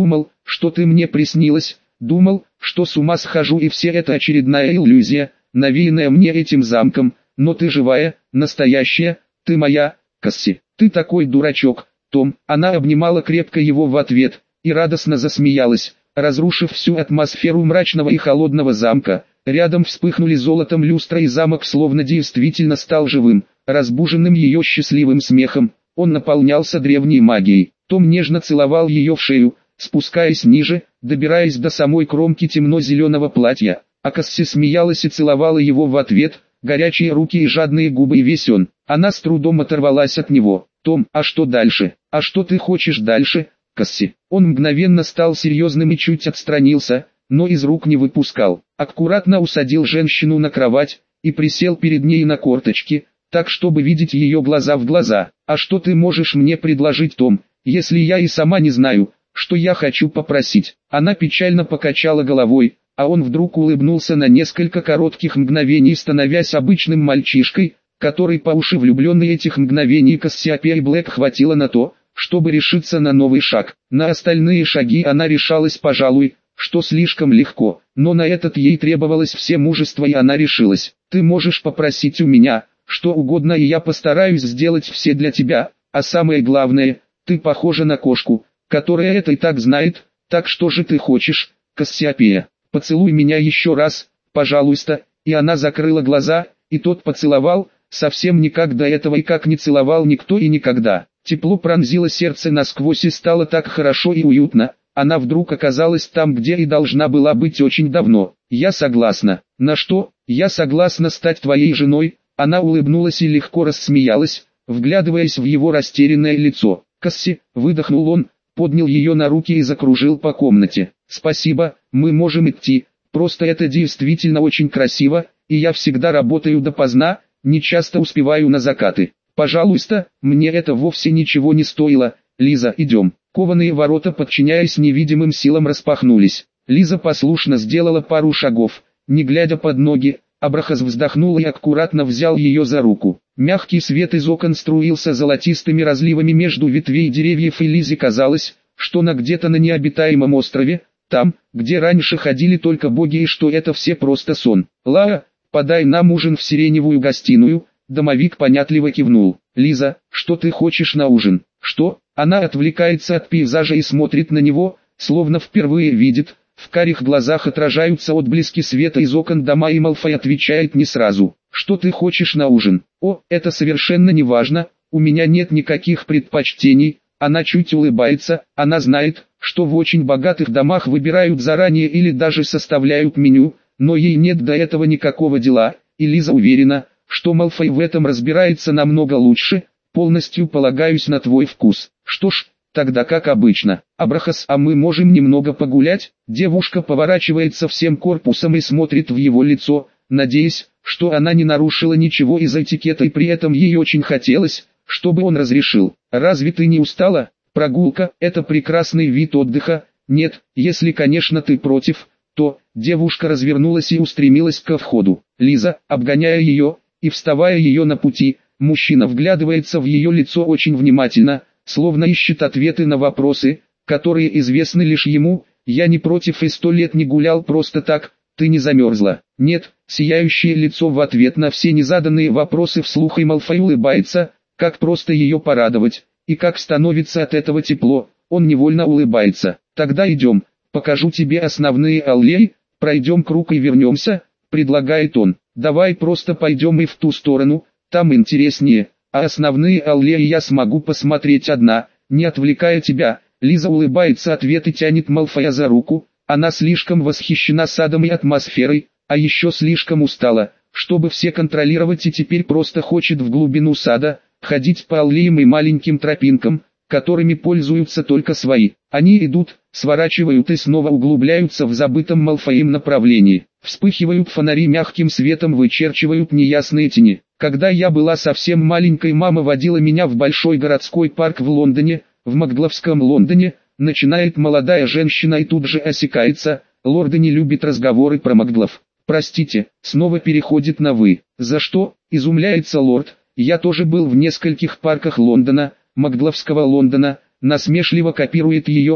что ты мне приснилась, думал, что с ума схожу и все это очередная иллюзия, навеянная мне этим замком, но ты живая, настоящая, ты моя, Касси. Ты такой дурачок, Том. Она обнимала крепко его в ответ и радостно засмеялась, разрушив всю атмосферу мрачного и холодного замка. Рядом вспыхнули золотом люстра и замок словно действительно стал живым, разбуженным ее счастливым смехом. Он наполнялся древней магией. Том нежно целовал ее в шею, спускаясь ниже, добираясь до самой кромки темно-зеленого платья. А Касси смеялась и целовала его в ответ, горячие руки и жадные губы, и весь он. Она с трудом оторвалась от него. «Том, а что дальше? А что ты хочешь дальше, Касси?» Он мгновенно стал серьезным и чуть отстранился, но из рук не выпускал. Аккуратно усадил женщину на кровать и присел перед ней на корточки, так чтобы видеть ее глаза в глаза. «А что ты можешь мне предложить, Том, если я и сама не знаю, что я хочу попросить?» Она печально покачала головой, а он вдруг улыбнулся на несколько коротких мгновений, становясь обычным мальчишкой, который по уши влюбленный. Этих мгновений Кассиопеи Блэк хватило на то, чтобы решиться на новый шаг. На остальные шаги она решалась, пожалуй, что слишком легко, но на этот ей требовалось все мужество, и она решилась. «Ты можешь попросить у меня что угодно, и я постараюсь сделать все для тебя, а самое главное, ты похожа на кошку, которая это и так знает, так что же ты хочешь, Кассиопея? Поцелуй меня еще раз, пожалуйста». И она закрыла глаза, и тот поцеловал, совсем не как до этого и как не целовал никто и никогда. Тепло пронзило сердце насквозь и стало так хорошо и уютно. Она вдруг оказалась там, где и должна была быть очень давно. «Я согласна». «На что?» «Я согласна стать твоей женой». Она улыбнулась и легко рассмеялась, вглядываясь в его растерянное лицо. «Касси», выдохнул он, поднял ее на руки и закружил по комнате. «Спасибо, мы можем идти, просто это действительно очень красиво, и я всегда работаю допоздна, не часто успеваю на закаты. Пожалуйста, мне это вовсе ничего не стоило. Лиза, идем». Кованые ворота, подчиняясь невидимым силам, распахнулись. Лиза послушно сделала пару шагов, не глядя под ноги. Абрахас вздохнул и аккуратно взял ее за руку. Мягкий свет из окон струился золотистыми разливами между ветвей деревьев, и Лизе казалось, что она где-то на необитаемом острове, там, где раньше ходили только боги, и что это все просто сон. «Лара, подай нам ужин в сиреневую гостиную». Домовик понятливо кивнул. «Лиза, что ты хочешь на ужин?» «Что?» Она отвлекается от пейзажа и смотрит на него, словно впервые видит. В карих глазах отражаются отблески света из окон дома, и Малфой отвечает не сразу. «Что ты хочешь на ужин?» «О, это совершенно не важно, у меня нет никаких предпочтений». Она чуть улыбается, она знает, что в очень богатых домах выбирают заранее или даже составляют меню, но ей нет до этого никакого дела, и Лиза уверена, что Малфой в этом разбирается намного лучше. «Полностью полагаюсь на твой вкус». «Что ж, тогда как обычно. Абрахас, а мы можем немного погулять?» Девушка поворачивается всем корпусом и смотрит в его лицо, надеясь, что она не нарушила ничего из этикета, и при этом ей очень хотелось, чтобы он разрешил. «Разве ты не устала? Прогулка – это прекрасный вид отдыха. Нет, если, конечно, ты против, то...» Девушка развернулась и устремилась ко входу. Лиза, обгоняя ее и вставая ее на пути, мужчина вглядывается в ее лицо очень внимательно, словно ищет ответы на вопросы, которые известны лишь ему. «Я не против и сто лет не гулял просто так. Ты не замерзла?» «Нет». Сияющее лицо в ответ на все незаданные вопросы вслух, и Малфой улыбается. Как просто ее порадовать, и как становится от этого тепло. Он невольно улыбается. «Тогда идем, покажу тебе основные аллеи, пройдем круг и вернемся», предлагает он. «Давай просто пойдем и в ту сторону, там интереснее, а основные аллеи я смогу посмотреть одна, не отвлекая тебя». Лиза улыбается ответ и тянет Малфоя за руку. Она слишком восхищена садом и атмосферой, а еще слишком устала, чтобы все контролировать, и теперь просто хочет в глубину сада, ходить по аллеям и маленьким тропинкам, которыми пользуются только свои. Они идут, сворачивают и снова углубляются в забытом Малфоем направлении. Вспыхивают фонари мягким светом, вычерчивают неясные тени. «Когда я была совсем маленькой, мама водила меня в большой городской парк в Лондоне, в Макгловском Лондоне», начинает молодая женщина и тут же осекается. Лорды не любят разговоры про Макглов. «Простите», снова переходит на «вы». «За что?» изумляется лорд. «Я тоже был в нескольких парках Лондона, Макгловского Лондона», насмешливо копирует ее он.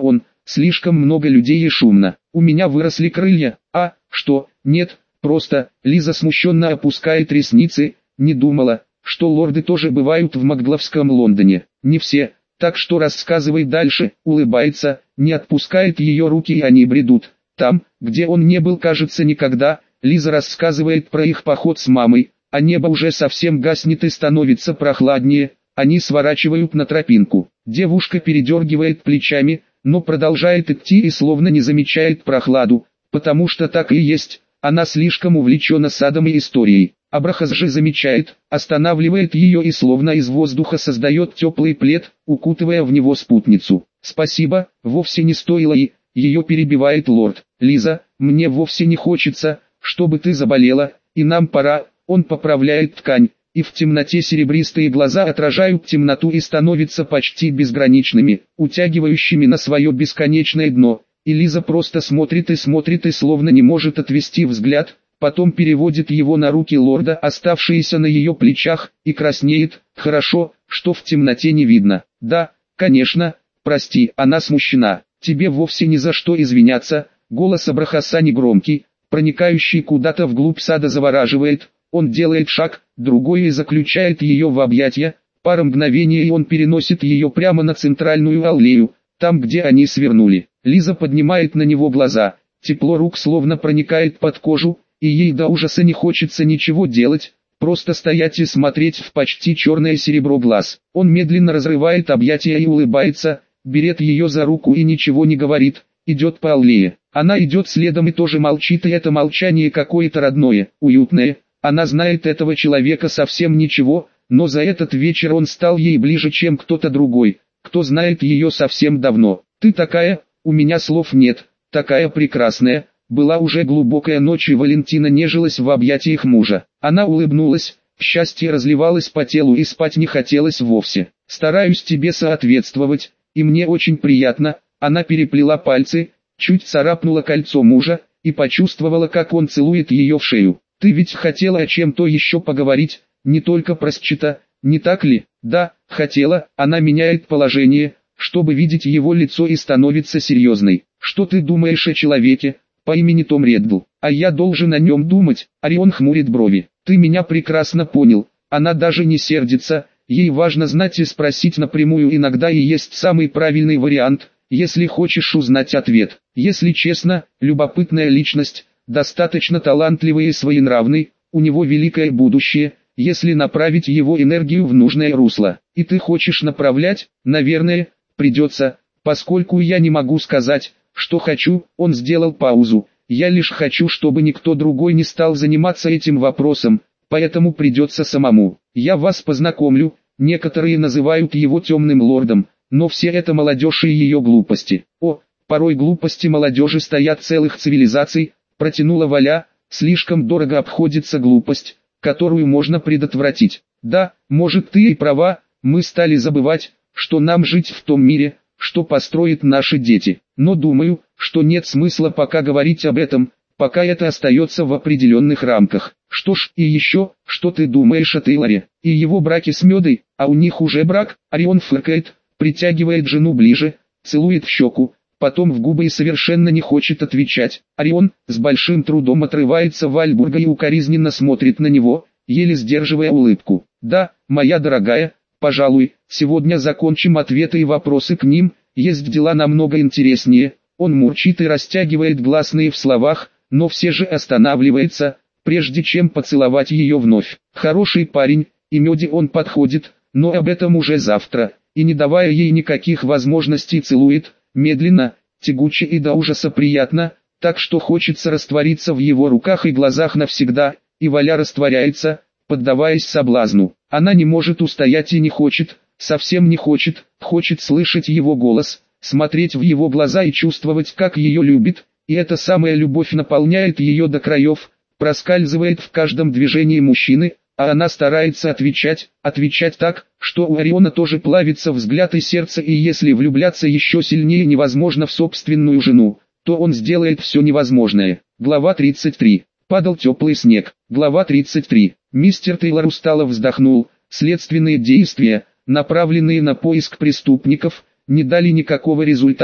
слишком много людей и шумно. У меня выросли крылья, а, что, нет, просто, Лиза смущенно опускает ресницы, не думала, что лорды тоже бывают в Макгловском Лондоне. Не все, так что рассказывай дальше, улыбается, не отпускает ее руки и они бредут. Там, где он не был, кажется, никогда, Лиза рассказывает про их поход с мамой, а небо уже совсем гаснет и становится прохладнее, они сворачивают на тропинку. Девушка передергивает плечами, но продолжает идти и словно не замечает прохладу, потому что так и есть, она слишком увлечена садом и историей. Абрахас же замечает, останавливает ее и словно из воздуха создает теплый плед, укутывая в него спутницу. «Спасибо, вовсе не стоило и...» Ее перебивает лорд. «Лиза, мне вовсе не хочется, чтобы ты заболела, и нам пора». Он поправляет ткань, и в темноте серебристые глаза отражают темноту и становятся почти безграничными, утягивающими на свое бесконечное дно. И Лиза просто смотрит и смотрит и словно не может отвести взгляд, потом переводит его на руки лорда, оставшиеся на ее плечах, и краснеет. Хорошо, что в темноте не видно. Да, конечно, прости, она смущена. Тебе вовсе ни за что извиняться. Голос Абрахаса негромкий, проникающий куда-то вглубь сада, завораживает. Он делает шаг, другой и заключает ее в объятия. Пара мгновений и он переносит ее прямо на центральную аллею, там где они свернули. Лиза поднимает на него глаза, тепло рук словно проникает под кожу, и ей до ужаса не хочется ничего делать, просто стоять и смотреть в почти черное серебро глаз. Он медленно разрывает объятия и улыбается, берет ее за руку и ничего не говорит, идет по аллее. Она идет следом и тоже молчит, и это молчание какое-то родное, уютное. Она знает этого человека совсем ничего, но за этот вечер он стал ей ближе, чем кто-то другой, кто знает ее совсем давно. «Ты такая, у меня слов нет, такая прекрасная». Была уже глубокая ночь, и Валентина нежилась в объятиях мужа. Она улыбнулась, счастье разливалось по телу и спать не хотелось вовсе. «Стараюсь тебе соответствовать, и мне очень приятно». Она переплела пальцы, чуть царапнула кольцо мужа, и почувствовала, как он целует ее в шею. «Ты ведь хотела о чем-то еще поговорить, не только про счета, не так ли?» «Да, хотела». Она меняет положение, чтобы видеть его лицо, и становится серьезной. «Что ты думаешь о человеке по имени Том Реддл? А я должен о нем думать?» Орион хмурит брови. «Ты меня прекрасно понял». Она даже не сердится, ей важно знать и спросить напрямую иногда и есть самый правильный вариант, если хочешь узнать ответ. Если честно, любопытная личность, достаточно талантливый и своенравный, у него великое будущее, если направить его энергию в нужное русло. И ты хочешь направлять? Наверное, придется, поскольку я не могу сказать, что хочу. Он сделал паузу. Я лишь хочу, чтобы никто другой не стал заниматься этим вопросом, поэтому придется самому. Я вас познакомлю, некоторые называют его темным лордом, но все это молодежь и ее глупости. О, порой глупости молодежи стоят целых цивилизаций, протянула Валя, слишком дорого обходится глупость, которую можно предотвратить. Да, может, ты и права, мы стали забывать, что нам жить в том мире, что построят наши дети. Но думаю, что нет смысла пока говорить об этом, пока это остается в определенных рамках. Что ж, и еще, что ты думаешь о Тейлоре и его браке с Медой? А у них уже брак? Орион фыркает, притягивает жену ближе, целует в щеку, потом в губы и совершенно не хочет отвечать. Орион с большим трудом отрывается Вальбурга и укоризненно смотрит на него, еле сдерживая улыбку. «Да, моя дорогая, пожалуй, сегодня закончим ответы и вопросы к ним, есть дела намного интереснее». Он мурчит и растягивает гласные в словах, но все же останавливается, прежде чем поцеловать ее вновь. Хороший парень, и Меди он подходит, но об этом уже завтра, и не давая ей никаких возможностей целует, медленно, тягуче и до ужаса приятно, так что хочется раствориться в его руках и глазах навсегда, и Валя растворяется, поддаваясь соблазну. Она не может устоять и не хочет, совсем не хочет, хочет слышать его голос, смотреть в его глаза и чувствовать, как ее любит, и эта самая любовь наполняет ее до краев, проскальзывает в каждом движении мужчины, а она старается отвечать, отвечать так, что у Ориона тоже плавится взгляд и сердце, и если влюбляться еще сильнее невозможно в собственную жену, то он сделает все невозможное. Глава тридцать три. Падал теплый снег. Глава тридцать три. Мистер Тейлор устало вздохнул. Следственные действия, направленные на поиск преступников, не дали никакого результата,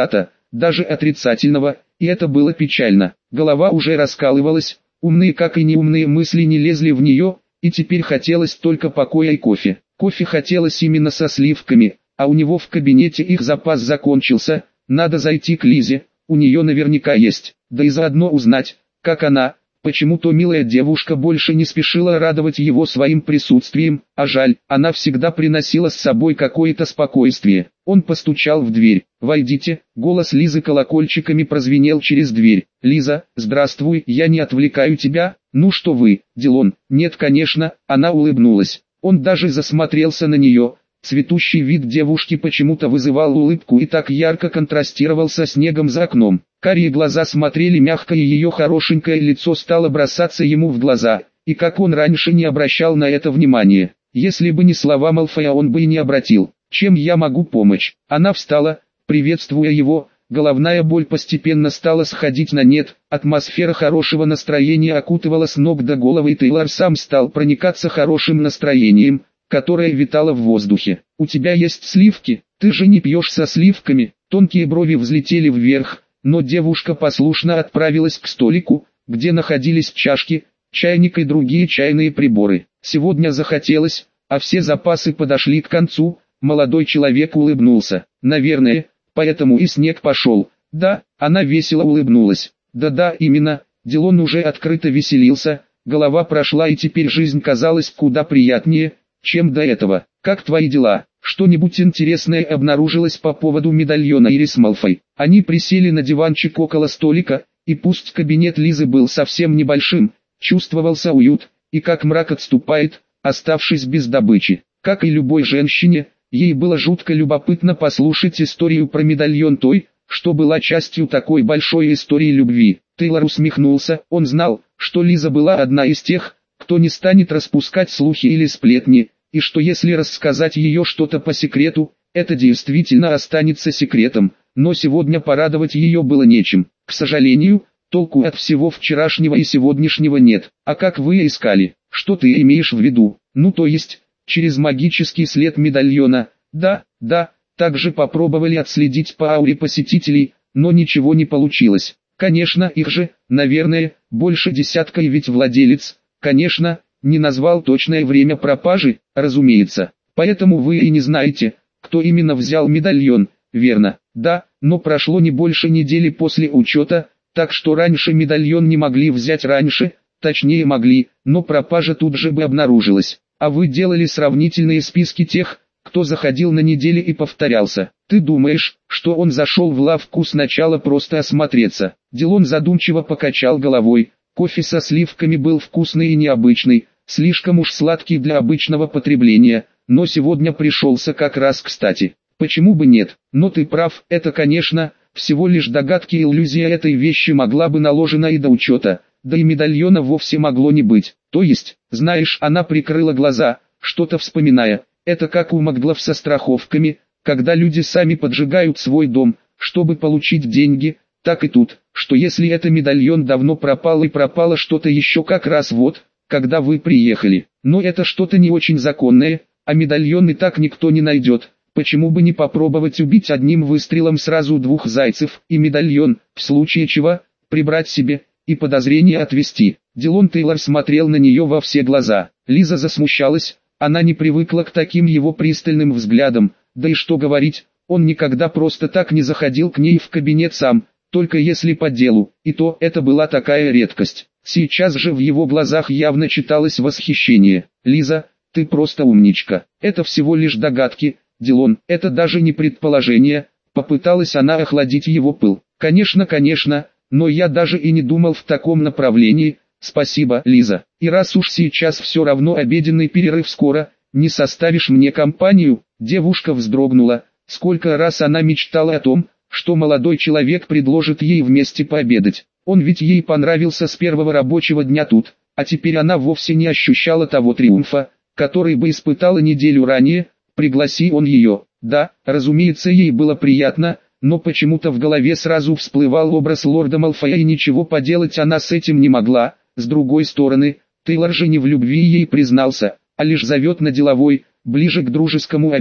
даже отрицательного, и это было печально. Голова уже раскалывалась, умные как и неумные мысли не лезли в нее, и теперь хотелось только покоя и кофе. Кофе хотелось именно со сливками, а у него в кабинете их запас закончился, надо зайти к Лизе, у нее наверняка есть, да и заодно узнать, как она. Почему-то милая девушка больше не спешила радовать его своим присутствием, а жаль, она всегда приносила с собой какое-то спокойствие. Он постучал в дверь. «Войдите», голос Лизы колокольчиками прозвенел через дверь. «Лиза, здравствуй, я не отвлекаю тебя?» «Ну что вы, Дилон?» «Нет, конечно», она улыбнулась. Он даже засмотрелся на нее. Цветущий вид девушки почему-то вызывал улыбку и так ярко контрастировал со снегом за окном. Карие глаза смотрели мягко, и ее хорошенькое лицо стало бросаться ему в глаза, и как он раньше не обращал на это внимания. Если бы не слова Малфоя, он бы и не обратил. «Чем я могу помочь?» Она встала, приветствуя его, головная боль постепенно стала сходить на нет, атмосфера хорошего настроения окутывала с ног до головы, и Тейлор сам стал проникаться хорошим настроением, которое витало в воздухе. «У тебя есть сливки? Ты же не пьешь со сливками?» Тонкие брови взлетели вверх, но девушка послушно отправилась к столику, где находились чашки, чайник и другие чайные приборы. Сегодня захотелось, а все запасы подошли к концу. Молодой человек улыбнулся. «Наверное, поэтому и снег пошел». «Да», она весело улыбнулась. «Да-да, именно». Дилон уже открыто веселился, голова прошла, и теперь жизнь казалась куда приятнее, чем до этого. «Как твои дела? Что-нибудь интересное обнаружилось по поводу медальона Ирис Малфой?» Они присели на диванчик около столика, и пусть кабинет Лизы был совсем небольшим, чувствовался уют, и как мрак отступает, оставшись без добычи. Как и любой женщине, ей было жутко любопытно послушать историю про медальон той, что была частью такой большой истории любви. Тейлор усмехнулся, он знал, что Лиза была одна из тех, кто не станет распускать слухи или сплетни, и что если рассказать ее что-то по секрету, это действительно останется секретом, но сегодня порадовать ее было нечем. К сожалению, толку от всего вчерашнего и сегодняшнего нет. А как вы искали? Что ты имеешь в виду? Ну то есть, через магический след медальона? Да, да, также попробовали отследить по ауре посетителей, но ничего не получилось. Конечно, их же, наверное, больше десятка, и ведь владелец, конечно, не назвал точное время пропажи, разумеется. Поэтому вы и не знаете, кто именно взял медальон, верно? Да, но прошло не больше недели после учета, так что раньше медальон не могли взять раньше, точнее могли, но пропажа тут же бы обнаружилась. А вы делали сравнительные списки тех, кто заходил на неделе и повторялся. Ты думаешь, что он зашел в лавку сначала просто осмотреться? Дилон задумчиво покачал головой. Кофе со сливками был вкусный и необычный, слишком уж сладкий для обычного потребления, но сегодня пришелся как раз кстати. Почему бы нет? Но ты прав, это конечно, всего лишь догадки, и иллюзия этой вещи могла бы наложена и до учета, да и медальона вовсе могло не быть. То есть, знаешь, она прикрыла глаза, что-то вспоминая. Это как у маглов со страховками, когда люди сами поджигают свой дом, чтобы получить деньги, так и тут, что если это медальон давно пропал и пропало что-то еще как раз вот, когда вы приехали. Но это что-то не очень законное, а медальон и так никто не найдет. Почему бы не попробовать убить одним выстрелом сразу двух зайцев, и медальон, в случае чего, прибрать себе, и подозрения отвести. Дилон Тейлор смотрел на нее во все глаза. Лиза засмущалась, она не привыкла к таким его пристальным взглядам, да и что говорить, он никогда просто так не заходил к ней в кабинет сам, только если по делу, и то это была такая редкость. Сейчас же в его глазах явно читалось восхищение. «Лиза, ты просто умничка, это всего лишь догадки, Дилон, это даже не предположение», попыталась она охладить его пыл. «Конечно, конечно, но я даже и не думал в таком направлении, спасибо, Лиза, и раз уж сейчас все равно обеденный перерыв скоро, не составишь мне компанию?» Девушка вздрогнула, сколько раз она мечтала о том, что молодой человек предложит ей вместе пообедать. Он ведь ей понравился с первого рабочего дня тут, а теперь она вовсе не ощущала того триумфа, который бы испытала неделю ранее, пригласи он ее. Да, разумеется, ей было приятно, но почему-то в голове сразу всплывал образ лорда Малфоя, и ничего поделать она с этим не могла. С другой стороны, Тейлор же не в любви ей признался, а лишь зовет на деловой, ближе к дружескому обед,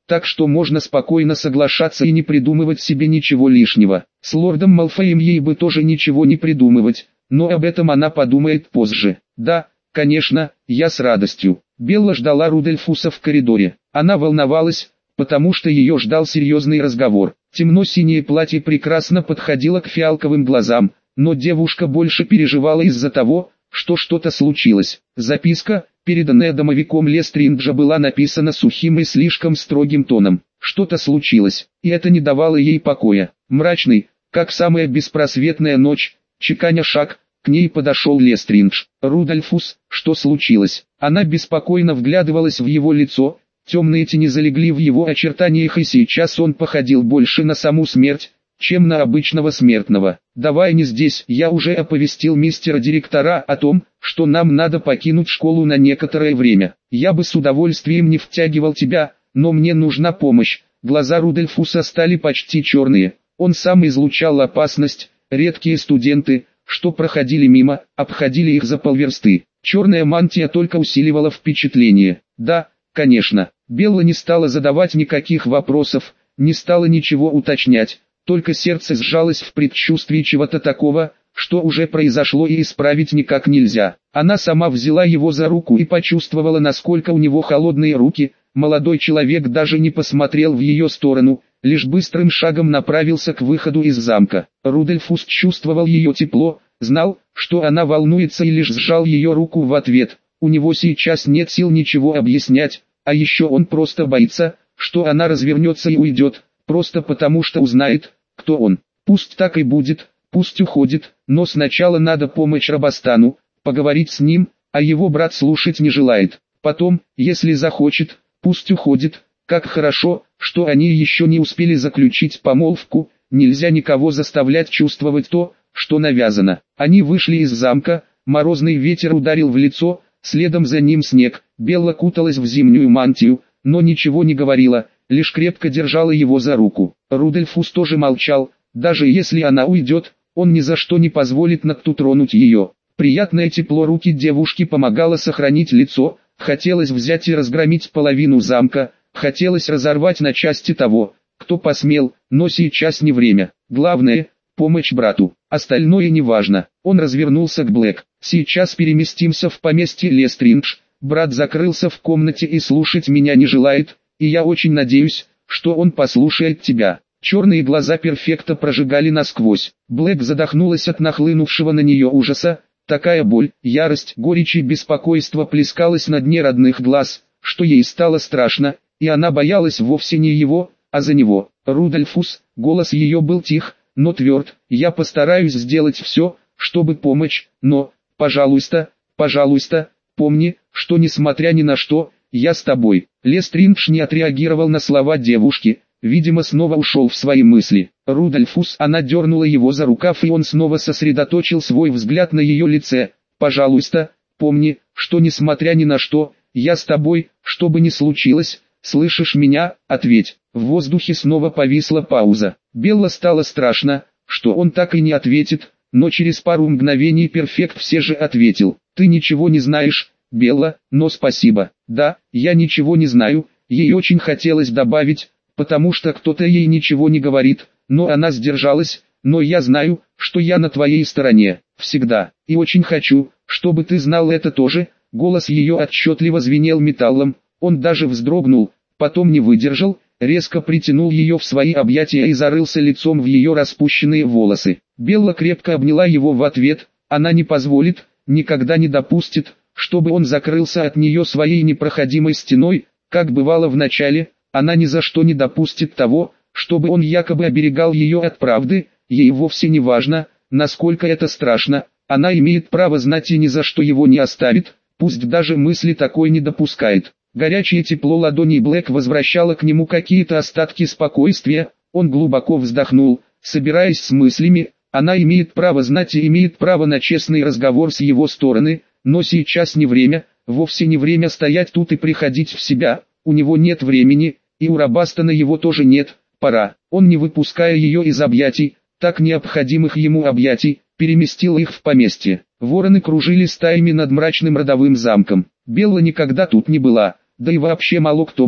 так что можно спокойно соглашаться и не придумывать себе ничего лишнего. С лордом Малфоем ей бы тоже ничего не придумывать, но об этом она подумает позже. Да, конечно, я с радостью. Белла ждала Рудольфуса в коридоре. Она волновалась, потому что ее ждал серьезный разговор. Темно-синее платье прекрасно подходило к фиалковым глазам, но девушка больше переживала из-за того, что что-то случилось. Записка, переданная домовиком Лестринджа, была написана сухим и слишком строгим тоном. Что-то случилось, и это не давало ей покоя. Мрачный, как самая беспросветная ночь, чеканя шаг, к ней подошел Лестриндж. «Рудольфус, что случилось?» Она беспокойно вглядывалась в его лицо, темные тени залегли в его очертаниях, и сейчас он походил больше на саму смерть, чем на обычного смертного. «Давай не здесь, я уже оповестил мистера директора о том, что нам надо покинуть школу на некоторое время. Я бы с удовольствием не втягивал тебя, но мне нужна помощь». Глаза Рудольфуса стали почти черные, он сам излучал опасность, редкие студенты, что проходили мимо, обходили их за полверсты. Черная мантия только усиливала впечатление. Да, конечно, Белла не стала задавать никаких вопросов, не стала ничего уточнять, только сердце сжалось в предчувствии чего-то такого, что уже произошло и исправить никак нельзя. Она сама взяла его за руку и почувствовала, насколько у него холодные руки. Молодой человек даже не посмотрел в ее сторону, лишь быстрым шагом направился к выходу из замка. Рудольфус чувствовал ее тепло, знал, что она волнуется, и лишь сжал ее руку в ответ. У него сейчас нет сил ничего объяснять, а еще он просто боится, что она развернется и уйдет, просто потому что узнает, кто он. Пусть так и будет, пусть уходит, но сначала надо помочь Робостану, поговорить с ним, а его брат слушать не желает. Потом, если захочет, пусть уходит. Как хорошо, что они еще не успели заключить помолвку, нельзя никого заставлять чувствовать то, что навязано. Они вышли из замка, морозный ветер ударил в лицо, следом за ним снег. Белла куталась в зимнюю мантию, но ничего не говорила, лишь крепко держала его за руку. Рудольфус тоже молчал, даже если она уйдет, он ни за что не позволит Накту тронуть ее. Приятное тепло руки девушки помогало сохранить лицо, хотелось взять и разгромить половину замка, хотелось разорвать на части того, кто посмел, но сейчас не время. Главное – помощь брату, остальное не важно. Он развернулся к Блэк. Сейчас переместимся в поместье Лестриндж. Брат закрылся в комнате и слушать меня не желает, и я очень надеюсь, что он послушает тебя. Черные глаза перфекта прожигали насквозь. Блэк задохнулась от нахлынувшего на нее ужаса. Такая боль, ярость, горечь и беспокойство плескалось на дне родных глаз, что ей стало страшно, и она боялась вовсе не его, а за него. «Рудольфус», голос ее был тих, но тверд, «я постараюсь сделать все, чтобы помочь, но, пожалуйста, пожалуйста, помни, что несмотря ни на что, я с тобой». Лестриндж не отреагировал на слова девушки, видимо снова ушел в свои мысли. «Рудольфус», она дернула его за рукав, и он снова сосредоточил свой взгляд на ее лице. «Пожалуйста, помни, что несмотря ни на что, я с тобой, что бы ни случилось, слышишь меня, ответь». В воздухе снова повисла пауза. Белла стало страшно, что он так и не ответит, но через пару мгновений перфект все же ответил. «Ты ничего не знаешь, Белла, но спасибо». «Да, я ничего не знаю», ей очень хотелось добавить, потому что кто-то ей ничего не говорит, но она сдержалась. «Но я знаю, что я на твоей стороне, всегда, и очень хочу, чтобы ты знал это тоже». Голос ее отчетливо звенел металлом, он даже вздрогнул, потом не выдержал, резко притянул ее в свои объятия и зарылся лицом в ее распущенные волосы. Белла крепко обняла его в ответ, она не позволит, никогда не допустит, чтобы он закрылся от нее своей непроходимой стеной, как бывало в начале. Она ни за что не допустит того, чтобы он якобы оберегал ее от правды. Ей вовсе не важно, насколько это страшно, она имеет право знать и ни за что его не оставит, пусть даже мысли такой не допускает. Горячее тепло ладоней Блэк возвращало к нему какие-то остатки спокойствия, он глубоко вздохнул, собираясь с мыслями. Она имеет право знать и имеет право на честный разговор с его стороны, но сейчас не время, вовсе не время стоять тут и приходить в себя, у него нет времени, и у Робостана его тоже нет, пора. Он, не выпуская ее из объятий, так необходимых ему объятий, переместил их в поместье. Вороны кружили стаями над мрачным родовым замком. Белла никогда тут не была, да и вообще мало кто был.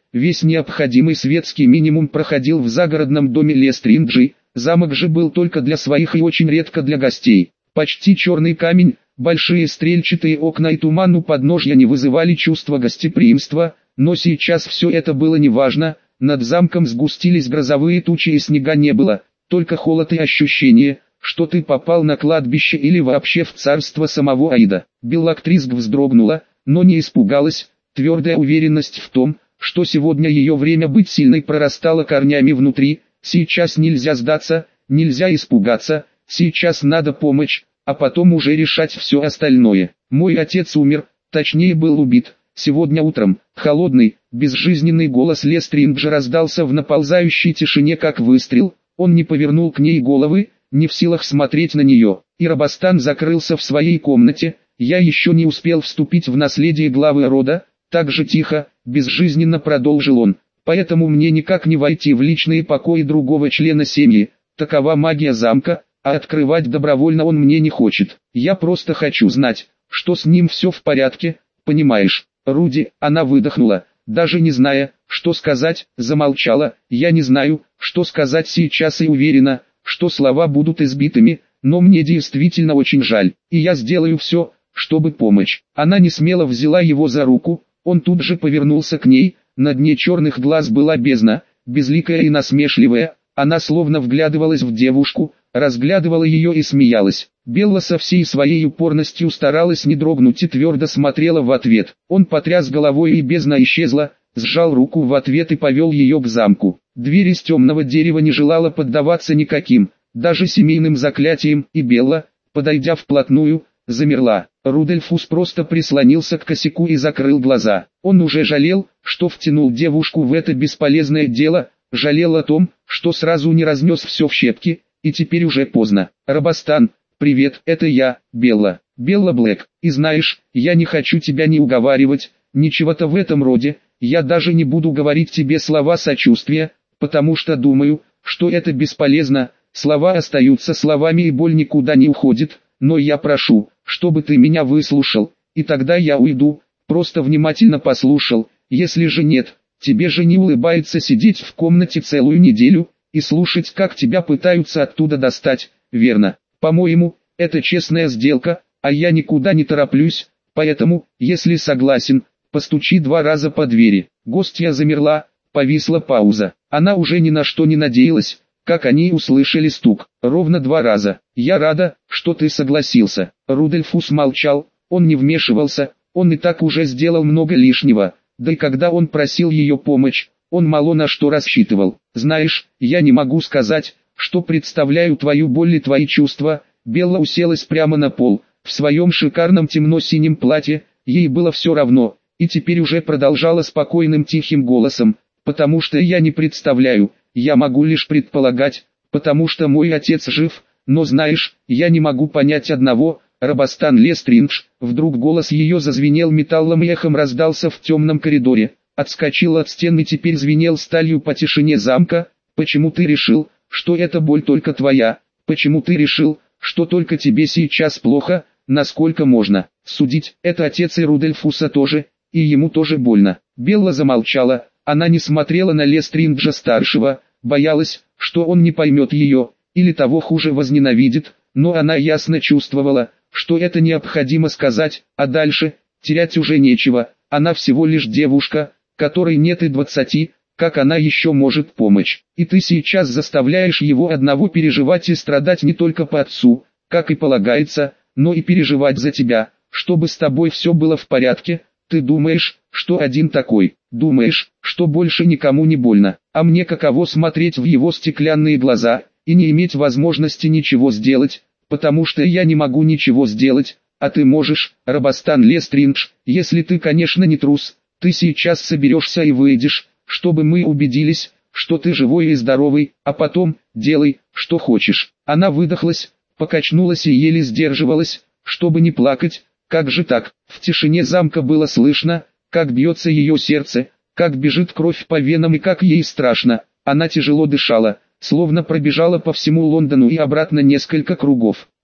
весь необходимый светский минимум проходил в загородном доме Лестринджи, замок же был только для своих и очень редко для гостей. Почти черный камень, большие стрельчатые окна и туман у подножья не вызывали чувства гостеприимства, но сейчас все это было неважно, над замком сгустились грозовые тучи и снега не было, только холод и ощущение, что ты попал на кладбище или вообще в царство самого Аида. Беллактриск вздрогнула, но не испугалась, твердая уверенность в том, что сегодня ее время быть сильной прорастала корнями внутри, сейчас нельзя сдаться, нельзя испугаться, сейчас надо помочь, а потом уже решать все остальное. Мой отец умер, точнее был убит, сегодня утром. Холодный, безжизненный голос Лестринджа раздался в наползающей тишине как выстрел, он не повернул к ней головы, не в силах смотреть на нее, и Робостан закрылся в своей комнате. Я еще не успел вступить в наследие главы рода, так же тихо, безжизненно продолжил он, поэтому мне никак не войти в личные покои другого члена семьи, такова магия замка, а открывать добровольно он мне не хочет. Я просто хочу знать, что с ним все в порядке, понимаешь? Руди, она выдохнула, даже не зная, что сказать, замолчала. Я не знаю, что сказать сейчас и уверена, что слова будут избитыми, но мне действительно очень жаль, и я сделаю все, чтобы помочь. Она не смело взяла его за руку, он тут же повернулся к ней, на дне черных глаз была бездна, безликая и насмешливая, она словно вглядывалась в девушку, разглядывала ее и смеялась. Белла со всей своей упорностью старалась не дрогнуть и твердо смотрела в ответ. Он потряс головой и бездна исчезла, сжал руку в ответ и повел ее к замку. Дверь из темного дерева не желала поддаваться никаким, даже семейным заклятиям, и Белла, подойдя вплотную, замерла. Рудольфус просто прислонился к косяку и закрыл глаза. Он уже жалел, что втянул девушку в это бесполезное дело, жалел о том, что сразу не разнес все в щепки, и теперь уже поздно. Робостан, привет, это я, Белла, Белла Блэк, и знаешь, я не хочу тебя ни уговаривать, ничего-то в этом роде, я даже не буду говорить тебе слова сочувствия, потому что думаю, что это бесполезно, слова остаются словами и боль никуда не уходит, но я прошу, чтобы ты меня выслушал, и тогда я уйду, просто внимательно послушал, если же нет, тебе же не улыбается сидеть в комнате целую неделю, и слушать, как тебя пытаются оттуда достать, верно? По-моему, это честная сделка, а я никуда не тороплюсь, поэтому, если согласен, постучи два раза по двери. Гостья замерла, повисла пауза, она уже ни на что не надеялась, как они услышали стук, ровно два раза. Я рада, что ты согласился. Рудольфус молчал, он не вмешивался, он и так уже сделал много лишнего, да и когда он просил ее помощь, он мало на что рассчитывал. Знаешь, я не могу сказать, что представляю твою боль и твои чувства. Белла уселась прямо на пол, в своем шикарном темно-синем платье, ей было все равно, и теперь уже продолжала спокойным тихим голосом, потому что я не представляю, я могу лишь предполагать, потому что мой отец жив, но знаешь, я не могу понять одного. Робостан Лестриндж, вдруг голос ее зазвенел металлом и эхом раздался в темном коридоре, отскочил от стены и теперь звенел сталью по тишине замка. Почему ты решил, что эта боль только твоя? Почему ты решил, что только тебе сейчас плохо? Насколько можно судить, это отец и Рудольфуса тоже, и ему тоже больно. Белла замолчала, она не смотрела на Лестринджа-старшего, боялась, что он не поймет ее, или того хуже возненавидит, но она ясно чувствовала, что это необходимо сказать, а дальше, терять уже нечего, она всего лишь девушка, которой нет и двадцати, как она еще может помочь. И ты сейчас заставляешь его одного переживать и страдать не только по отцу, как и полагается, но и переживать за тебя, чтобы с тобой все было в порядке. Ты думаешь, что один такой, думаешь, что больше никому не больно, а мне каково смотреть в его стеклянные глаза и не иметь возможности ничего сделать, потому что я не могу ничего сделать, а ты можешь. Робостан Лестриндж, если ты, конечно, не трус, ты сейчас соберешься и выйдешь, чтобы мы убедились, что ты живой и здоровый, а потом, делай, что хочешь. Она выдохлась, покачнулась и еле сдерживалась, чтобы не плакать. Как же так? В тишине замка было слышно, как бьется ее сердце, как бежит кровь по венам и как ей страшно. Она тяжело дышала, словно пробежала по всему Лондону и обратно несколько кругов.